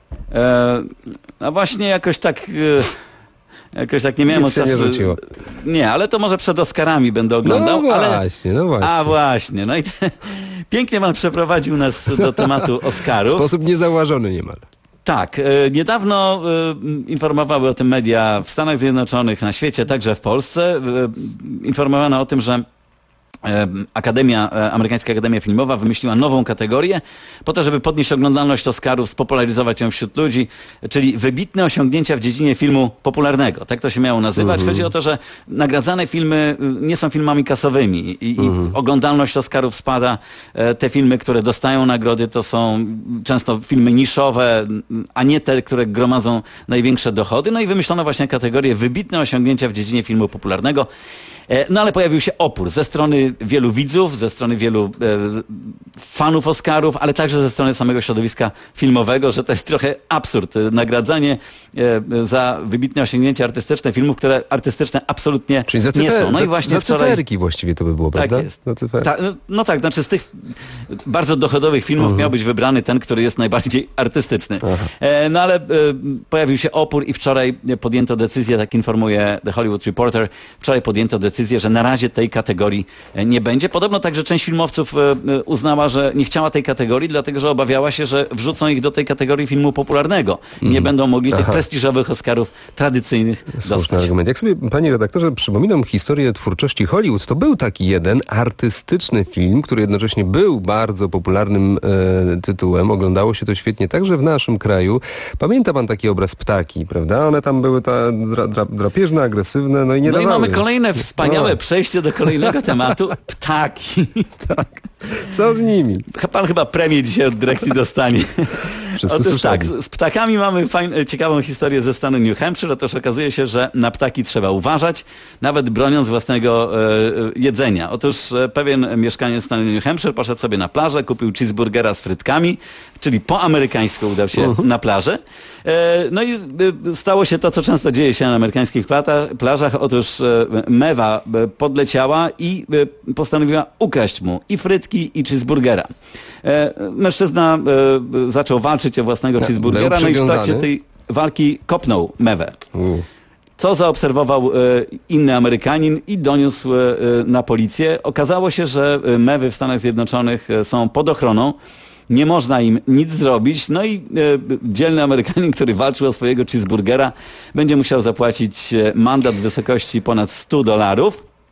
No właśnie jakoś tak nie miałem Nic się czasu. nie rzuciło. Nie, ale to może przed Oscarami będę oglądał. No właśnie. A właśnie. No i pięknie pan przeprowadził nas do tematu Oscarów. W sposób niezauważony niemal. Tak. Niedawno informowały o tym media w Stanach Zjednoczonych, na świecie, także w Polsce. Informowano o tym, że Amerykańska Akademia Filmowa wymyśliła nową kategorię po to, żeby podnieść oglądalność Oscarów, spopularyzować ją wśród ludzi, czyli wybitne osiągnięcia w dziedzinie filmu popularnego. Tak to się miało nazywać. Chodzi o to, że nagradzane filmy nie są filmami kasowymi i oglądalność Oscarów spada. Te filmy, które dostają nagrody, to są często filmy niszowe, a nie te, które gromadzą największe dochody. No i wymyślono właśnie kategorię wybitne osiągnięcia w dziedzinie filmu popularnego. No ale pojawił się opór ze strony wielu widzów, ze strony wielu fanów Oscarów, ale także ze strony samego środowiska filmowego, że to jest trochę absurd. Nagradzanie za wybitne osiągnięcia artystyczne filmów, które artystyczne absolutnie nie są. No i właśnie za cyferki właściwie to by było, prawda? Tak jest. No tak, znaczy z tych bardzo dochodowych filmów miał być wybrany ten, który jest najbardziej artystyczny. No ale pojawił się opór i wczoraj podjęto decyzję, tak informuje The Hollywood Reporter, wczoraj podjęto decyzję, że na razie tej kategorii nie będzie. Podobno także część filmowców uznała, że nie chciała tej kategorii, dlatego że obawiała się, że wrzucą ich do tej kategorii filmu popularnego. Nie będą mogli tych prestiżowych Oscarów tradycyjnych dostać. Argument. Jak sobie, panie redaktorze, przypominam historię twórczości Hollywood, to był taki jeden artystyczny film, który jednocześnie był bardzo popularnym tytułem. Oglądało się to świetnie także w naszym kraju. Pamięta pan taki obraz Ptaki, prawda? One tam były drapieżne, agresywne, no i nie dawały. No i mamy kolejne wspaniałe przejście do kolejnego tematu. Ptaki. Tak. Co z nimi? Pan chyba premię dzisiaj od dyrekcji dostanie. Otóż tak, z ptakami mamy ciekawą historię ze stanu New Hampshire. Otóż okazuje się, że na ptaki trzeba uważać, nawet broniąc własnego jedzenia. Otóż pewien mieszkaniec stanu New Hampshire poszedł sobie na plażę, kupił cheeseburgera z frytkami, czyli po amerykańsku udał się na plażę. No i stało się to, co często dzieje się na amerykańskich plażach. Otóż mewa podleciała i postanowiła ukraść mu i frytki, i cheeseburgera. Mężczyzna zaczął walczyć o własnego cheeseburgera, no i w trakcie tej walki kopnął mewę. Co zaobserwował inny Amerykanin i doniósł na policję. Okazało się, że mewy w Stanach Zjednoczonych są pod ochroną. Nie można im nic zrobić. No i dzielny Amerykanin, który walczył o swojego cheeseburgera, będzie musiał zapłacić mandat w wysokości ponad $100.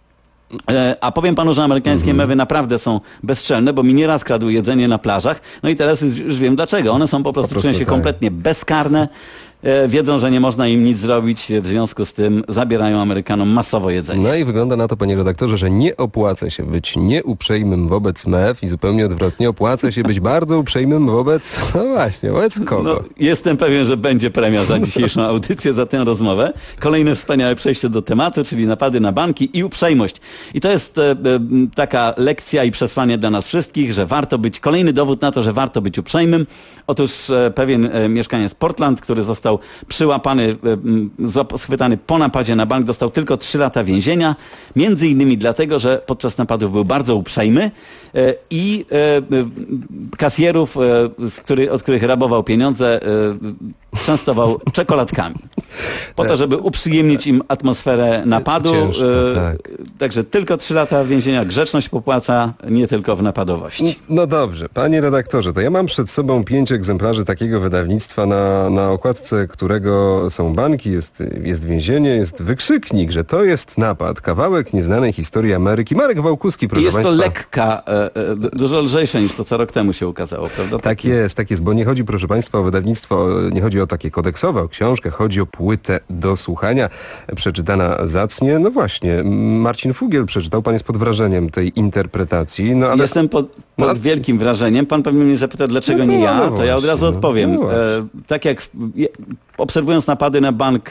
A powiem panu, że amerykańskie mewy naprawdę są bezczelne, bo mi nieraz kradły jedzenie na plażach. No i teraz już wiem dlaczego. One są po prostu czują się kompletnie bezkarne. Wiedzą, że nie można im nic zrobić, w związku z tym zabierają Amerykanom masowo jedzenie. No i wygląda na to, panie redaktorze, że nie opłaca się być nieuprzejmym wobec mew i zupełnie odwrotnie, opłaca się być bardzo uprzejmym wobec, no właśnie, wobec kogo? No, jestem pewien, że będzie premia za dzisiejszą audycję, za tę rozmowę. Kolejne wspaniałe przejście do tematu, czyli napady na banki i uprzejmość. I to jest taka lekcja i przesłanie dla nas wszystkich, że warto być, kolejny dowód na to, że warto być uprzejmym. Otóż pewien mieszkaniec Portland, który został przyłapany, schwytany po napadzie na bank, dostał tylko 3 lata więzienia. Między innymi dlatego, że podczas napadów był bardzo uprzejmy i kasjerów, od których rabował pieniądze, częstował czekoladkami. Po to, żeby uprzyjemnić im atmosferę napadu. Ciężko, tak. Także tylko 3 lata więzienia. Grzeczność popłaca, nie tylko w napadowości. No dobrze, panie redaktorze, to ja mam przed sobą 5 egzemplarzy takiego wydawnictwa, na okładce którego są banki, jest więzienie, jest wykrzyknik, że to jest napad, kawałek nieznanej historii Ameryki. Marek Wałkuski, proszę państwa. Jest to lekka, dużo lżejsze niż to, co rok temu się ukazało, prawda? Tak jest, bo nie chodzi, proszę państwa, o wydawnictwo, nie chodzi o takie kodeksowe, o książkę, chodzi o płytę do słuchania, przeczytana zacnie. No właśnie, Marcin Fugiel przeczytał, pan jest pod wrażeniem tej interpretacji. No, ale... Jestem pod wielkim wrażeniem. Pan pewnie mnie zapyta, dlaczego nie ja, to ja od razu odpowiem. Tak jak obserwując napady na bank,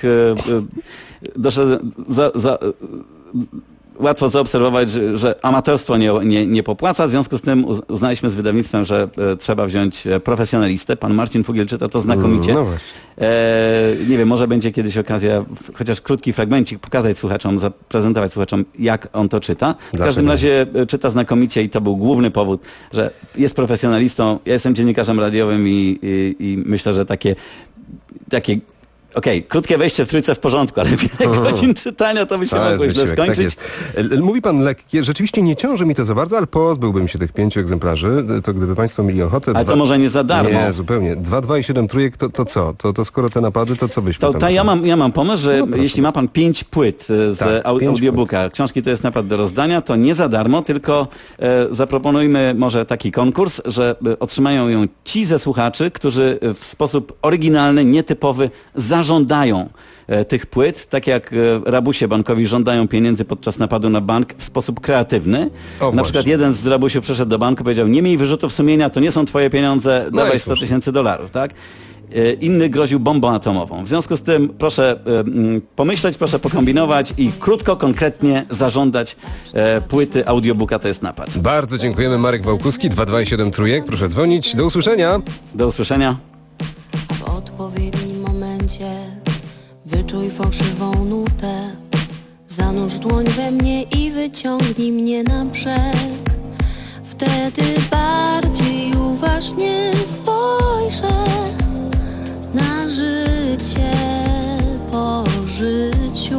łatwo zaobserwować, że amatorstwo nie popłaca. W związku z tym uznaliśmy z wydawnictwem, że trzeba wziąć profesjonalistę. Pan Marcin Fugiel czyta to znakomicie. No właśnie. Nie wiem, może będzie kiedyś okazja, chociaż krótki fragmencik, pokazać słuchaczom, zaprezentować słuchaczom, jak on to czyta. W każdym razie czyta znakomicie i to był główny powód, że jest profesjonalistą. Ja jestem dziennikarzem radiowym i myślę, że takie Okej, krótkie wejście w trójce w porządku, ale wiele godzin czytania to by się mogło źle skończyć. Tak mówi pan lekkie, rzeczywiście nie ciąży mi to za bardzo, ale pozbyłbym się tych 5 egzemplarzy, to gdyby państwo mieli ochotę... Ale to może nie za darmo. Nie, zupełnie. 2, 2 i 7 trójek, to co? To skoro te napady, to co byśmy tam... Ja mam pomysł, że jeśli ma pan 5 płyt z audiobooka, książki to jest napad do rozdania, to nie za darmo, tylko zaproponujmy może taki konkurs, że otrzymają ją ci ze słuchaczy, którzy w sposób oryginalny, nietypowy zażądają tych płyt, tak jak rabusie bankowi żądają pieniędzy podczas napadu na bank w sposób kreatywny. Na przykład jeden z rabusiów przyszedł do banku i powiedział: nie miej wyrzutów sumienia, to nie są twoje pieniądze, dawaj $100,000, tak? Inny groził bombą atomową. W związku z tym proszę pomyśleć, proszę pokombinować i krótko, konkretnie zażądać płyty audiobooka To jest napad. Bardzo dziękujemy. Marek Wałkuski, 2, 2 i 7 trójek. Proszę dzwonić. Do usłyszenia. Do usłyszenia. W odpowiednim momencie wyczuj fałszywą nutę. Zanurz dłoń we mnie i wyciągnij mnie na brzeg. Wtedy bardziej uważnie spojrzę na życie po życiu.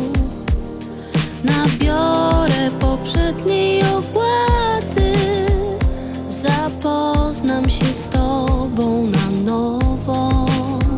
Nabiorę poprzedniej ogłady. Zapoznam się z tobą na nowo.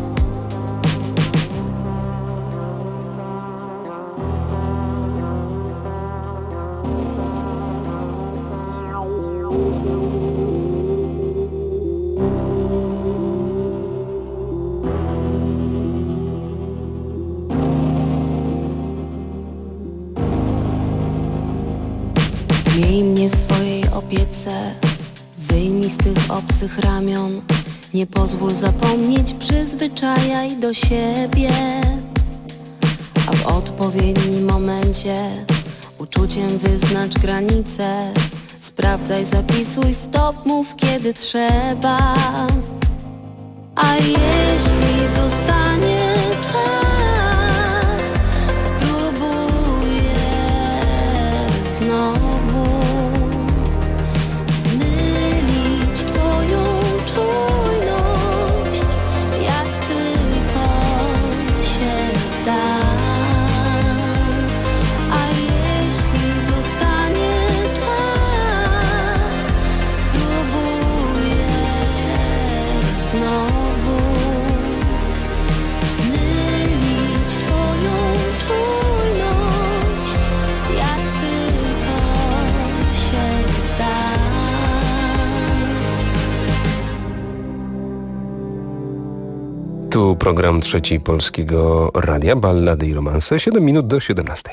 Miej mnie w swojej opiece, wyjmij z tych obcych ramion. Nie pozwól zapomnieć, przyzwyczajaj do siebie. A w odpowiednim momencie uczuciem wyznacz granice. Sprawdzaj, zapisuj, stop, mów kiedy trzeba. A jeśli zostanie czas, spróbuję znowu zmylić twoją czujność, jak tylko się da. A jeśli zostanie czas, spróbuję znowu zmylić twoją czujność, jak tylko się da. Tu program Trzeci Polskiego Radia, Ballady i romanse, 7 minut do 17.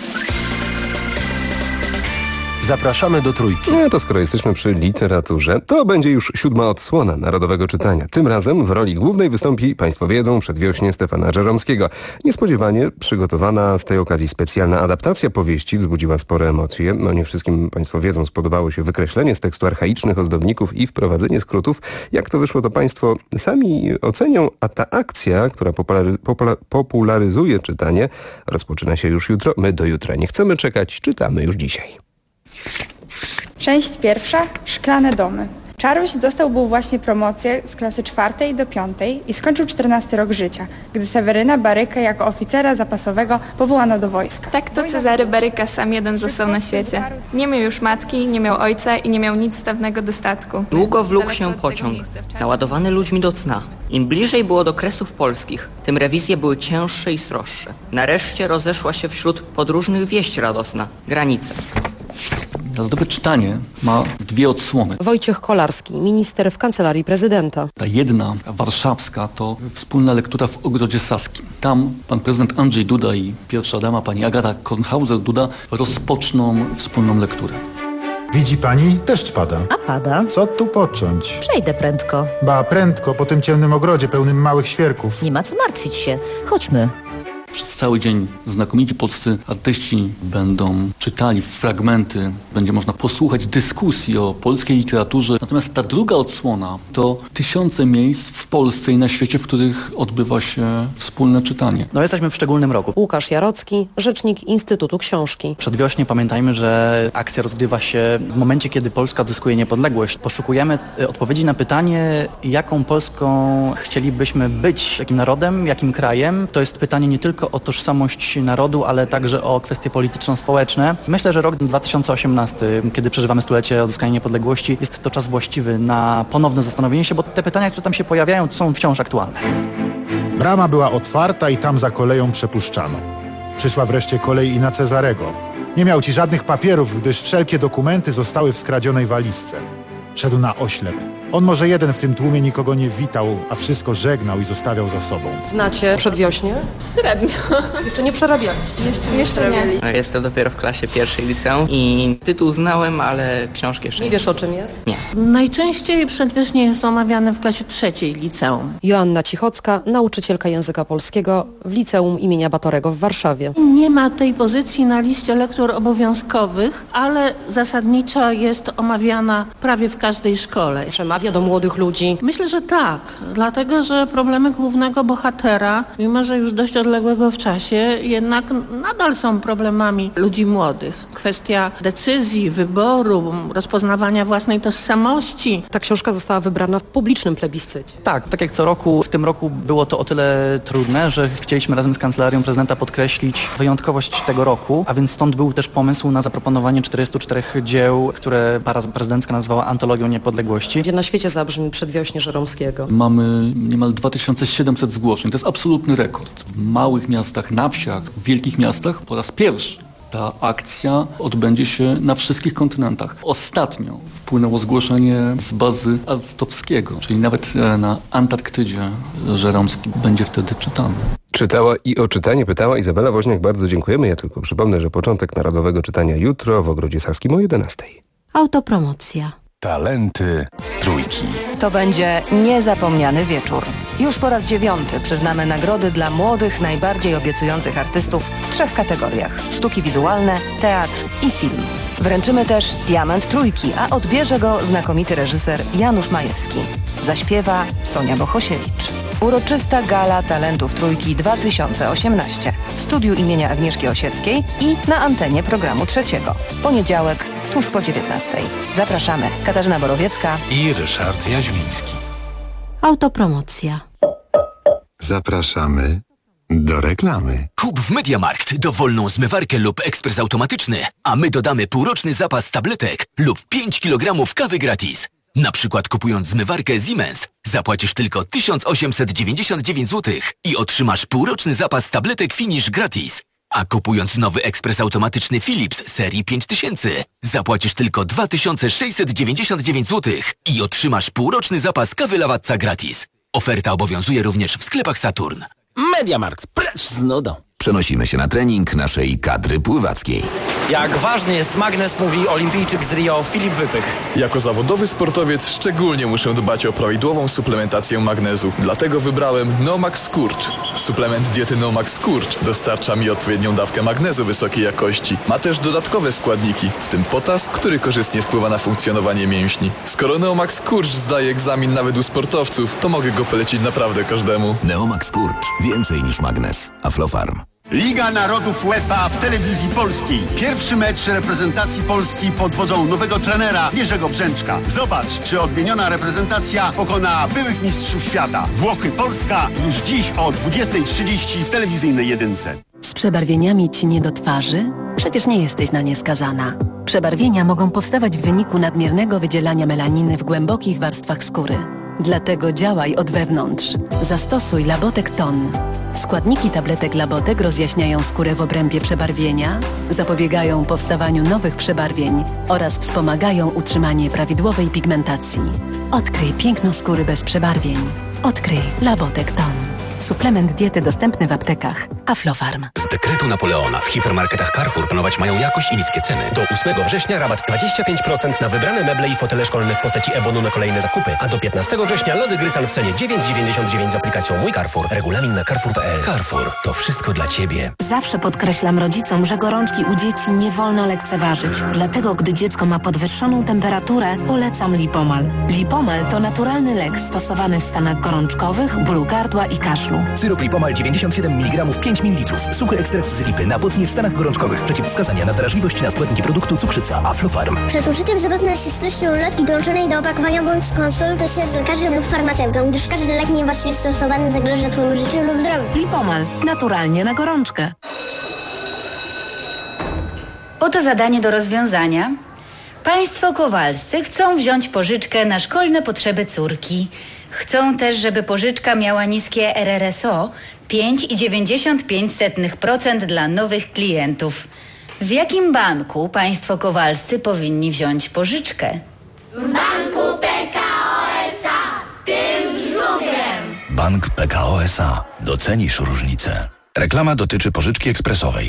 Zapraszamy do Trójki. No to skoro jesteśmy przy literaturze, to będzie już 7. odsłona Narodowego Czytania. Tym razem w roli głównej wystąpi, państwo wiedzą, przedwiośnie Stefana Żeromskiego. Niespodziewanie przygotowana z tej okazji specjalna adaptacja powieści wzbudziła spore emocje. No nie wszystkim państwo wiedzą, spodobało się wykreślenie z tekstu archaicznych ozdobników i wprowadzenie skrótów. Jak to wyszło, to państwo sami ocenią, a ta akcja, która popularyzuje czytanie, rozpoczyna się już jutro. My do jutra nie chcemy czekać, czytamy już dzisiaj. Część pierwsza. Szklane domy. Czaruś był właśnie promocję z klasy 4. do 5. i skończył 14 rok życia, gdy Seweryna Barykę jako oficera zapasowego powołano do wojska. Tak to Cezary Baryka sam jeden został na świecie. Nie miał już matki, nie miał ojca i nie miał nic z dawnego dostatku. Długo wlókł się pociąg, naładowany ludźmi do cna. Im bliżej było do Kresów Polskich, tym rewizje były cięższe i sroższe. Nareszcie rozeszła się wśród podróżnych wieść radosna. Granice. Narodowe Czytanie ma 2 odsłony. Wojciech Kolarski, minister w Kancelarii Prezydenta. Ta jedna, warszawska, to wspólna lektura w Ogrodzie Saskim. Tam pan prezydent Andrzej Duda i pierwsza dama, pani Agata Kornhauser-Duda, rozpoczną wspólną lekturę. Widzi pani? Deszcz pada. A pada? Co tu począć? Przejdę prędko. Ba, prędko, po tym ciemnym ogrodzie pełnym małych świerków. Nie ma co martwić się. Chodźmy. Przez cały dzień znakomici polscy artyści będą czytali fragmenty, będzie można posłuchać dyskusji o polskiej literaturze. Natomiast ta druga odsłona to tysiące miejsc w Polsce i na świecie, w których odbywa się wspólne czytanie. No jesteśmy w szczególnym roku. Łukasz Jarocki, rzecznik Instytutu Książki. Przedwiośnie pamiętajmy, że akcja rozgrywa się w momencie, kiedy Polska odzyskuje niepodległość. Poszukujemy odpowiedzi na pytanie, jaką Polską chcielibyśmy być, jakim narodem, jakim krajem. To jest pytanie nie tylko o tożsamość narodu, ale także o kwestie polityczno-społeczne. Myślę, że rok 2018, kiedy przeżywamy stulecie odzyskania niepodległości, jest to czas właściwy na ponowne zastanowienie się, bo te pytania, które tam się pojawiają, są wciąż aktualne. Brama była otwarta i tam za koleją przepuszczano. Przyszła wreszcie kolej i na Cezarego. Nie miał ci żadnych papierów, gdyż wszelkie dokumenty zostały w skradzionej walizce. Szedł na oślep. On może jeden w tym tłumie nikogo nie witał, a wszystko żegnał i zostawiał za sobą. Znacie Przedwiośnie? Średnio. Jeszcze nie przerabialiście? Jeszcze nie. Jestem dopiero w klasie pierwszej liceum i tytuł znałem, ale książki jeszcze nie. Nie wiesz, o czym jest? Nie. Najczęściej Przedwiośnie jest omawiane w klasie trzeciej liceum. Joanna Cichocka, nauczycielka języka polskiego w Liceum imienia Batorego w Warszawie. Nie ma tej pozycji na liście lektur obowiązkowych, ale zasadniczo jest omawiana prawie w każdej szkole. Przemawia do młodych ludzi? Myślę, że tak, dlatego że problemy głównego bohatera, mimo że już dość odległego w czasie, jednak nadal są problemami ludzi młodych. Kwestia decyzji, wyboru, rozpoznawania własnej tożsamości. Ta książka została wybrana w publicznym plebiscycie. Tak jak co roku, w tym roku było to o tyle trudne, że chcieliśmy razem z Kancelarią Prezydenta podkreślić wyjątkowość tego roku, a więc stąd był też pomysł na zaproponowanie 44 dzieł, które para prezydencka nazwała Antologią Niepodległości. Gdzie na świecie zabrzmi Przedwiośnie Żeromskiego. Mamy niemal 2700 zgłoszeń. To jest absolutny rekord. W małych miastach, na wsiach, w wielkich miastach po raz pierwszy ta akcja odbędzie się na wszystkich kontynentach. Ostatnio wpłynęło zgłoszenie z bazy Aztowskiego, czyli nawet na Antarktydzie Żeromski będzie wtedy czytany. Czytała i o czytanie pytała Izabela Woźniak. Bardzo dziękujemy. Ja tylko przypomnę, że początek narodowego czytania jutro w Ogrodzie Saskim o 11:00. Autopromocja. Talenty trójki. To będzie niezapomniany wieczór. Już po raz 9 przyznamy nagrody dla młodych, najbardziej obiecujących artystów w 3 kategoriach: sztuki wizualne, teatr i film. Wręczymy też Diament Trójki, a odbierze go znakomity reżyser Janusz Majewski. Zaśpiewa Sonia Bohosiewicz. Uroczysta Gala Talentów Trójki 2018 w studiu imienia Agnieszki Osieckiej i na antenie programu Trzeciego. W poniedziałek tuż po 19:00. Zapraszamy. Katarzyna Borowiecka i Ryszard Jaźwiński. Autopromocja. Zapraszamy do reklamy. Kup w MediaMarkt dowolną zmywarkę lub ekspres automatyczny, a my dodamy półroczny zapas tabletek lub 5 kg kawy gratis. Na przykład kupując zmywarkę Siemens zapłacisz tylko 1899 zł i otrzymasz półroczny zapas tabletek Finish gratis. A kupując nowy ekspres automatyczny Philips serii 5000 zapłacisz tylko 2699 zł i otrzymasz półroczny zapas kawy Lavazza gratis. Oferta obowiązuje również w sklepach Saturn. MediaMarkt, precz z nudą. Przenosimy się na trening naszej kadry pływackiej. Jak ważny jest magnes, mówi olimpijczyk z Rio Filip Wypych. Jako zawodowy sportowiec szczególnie muszę dbać o prawidłową suplementację magnezu. Dlatego wybrałem Nomax Skurcz. Suplement diety Nomax Skurcz dostarcza mi odpowiednią dawkę magnezu wysokiej jakości. Ma też dodatkowe składniki, w tym potas, który korzystnie wpływa na funkcjonowanie mięśni. Skoro Neomax Skurcz zdaje egzamin nawet u sportowców, to mogę go polecić naprawdę każdemu. Neomax Skurcz. Więcej niż magnes. Aflofarm. Liga Narodów UEFA w telewizji polskiej. Pierwszy mecz reprezentacji Polski pod wodzą nowego trenera Jerzego Brzęczka. Zobacz, czy odmieniona reprezentacja pokona byłych mistrzów świata. Włochy-Polska już dziś o 20:30 w telewizyjnej jedynce. Z przebarwieniami ci nie do twarzy? Przecież nie jesteś na nie skazana. Przebarwienia mogą powstawać w wyniku nadmiernego wydzielania melaniny w głębokich warstwach skóry. Dlatego działaj od wewnątrz. Zastosuj Labotek Ton. Składniki tabletek Labotek rozjaśniają skórę w obrębie przebarwienia, zapobiegają powstawaniu nowych przebarwień oraz wspomagają utrzymanie prawidłowej pigmentacji. Odkryj piękno skóry bez przebarwień. Odkryj Labotek Ton. Suplement diety dostępny w aptekach. Aflofarm. Z dekretu Napoleona w hipermarketach Carrefour panować mają jakość i niskie ceny. Do 8 września rabat 25% na wybrane meble i fotele szkolne w postaci e-bonu na kolejne zakupy. A do 15 września lody Grycan w cenie 9,99 z aplikacją Mój Carrefour. Regulamin na carrefour.pl. Carrefour. To wszystko dla Ciebie. Zawsze podkreślam rodzicom, że gorączki u dzieci nie wolno lekceważyć. Dlatego, gdy dziecko ma podwyższoną temperaturę, polecam Lipomal. Lipomal to naturalny lek stosowany w stanach gorączkowych, bólu gardła i kaszlu. Syrop Lipomal 97 mg 5 ml. Suchy ekstrakt z lipy na potnie w stanach gorączkowych. Przeciwwskazania na wrażliwość na składniki produktu cukrzyca. Aflofarm. Przed użyciem zapewne się stycznej ulotki dołączonej do opakowania bądź skonsultuj się z lekarzem lub farmaceutą, gdyż każdy lek niewłaściwie stosowany zagroża Twojemu życiu lub zdrowiu. Lipomal. Naturalnie na gorączkę. Oto zadanie do rozwiązania. Państwo Kowalscy chcą wziąć pożyczkę na szkolne potrzeby córki. Chcą też, żeby pożyczka miała niskie RRSO 5,95% dla nowych klientów. W jakim banku państwo Kowalscy powinni wziąć pożyczkę? W banku PKO SA, tym z żubrem. Bank PKO SA. Docenisz różnicę. Reklama dotyczy pożyczki ekspresowej.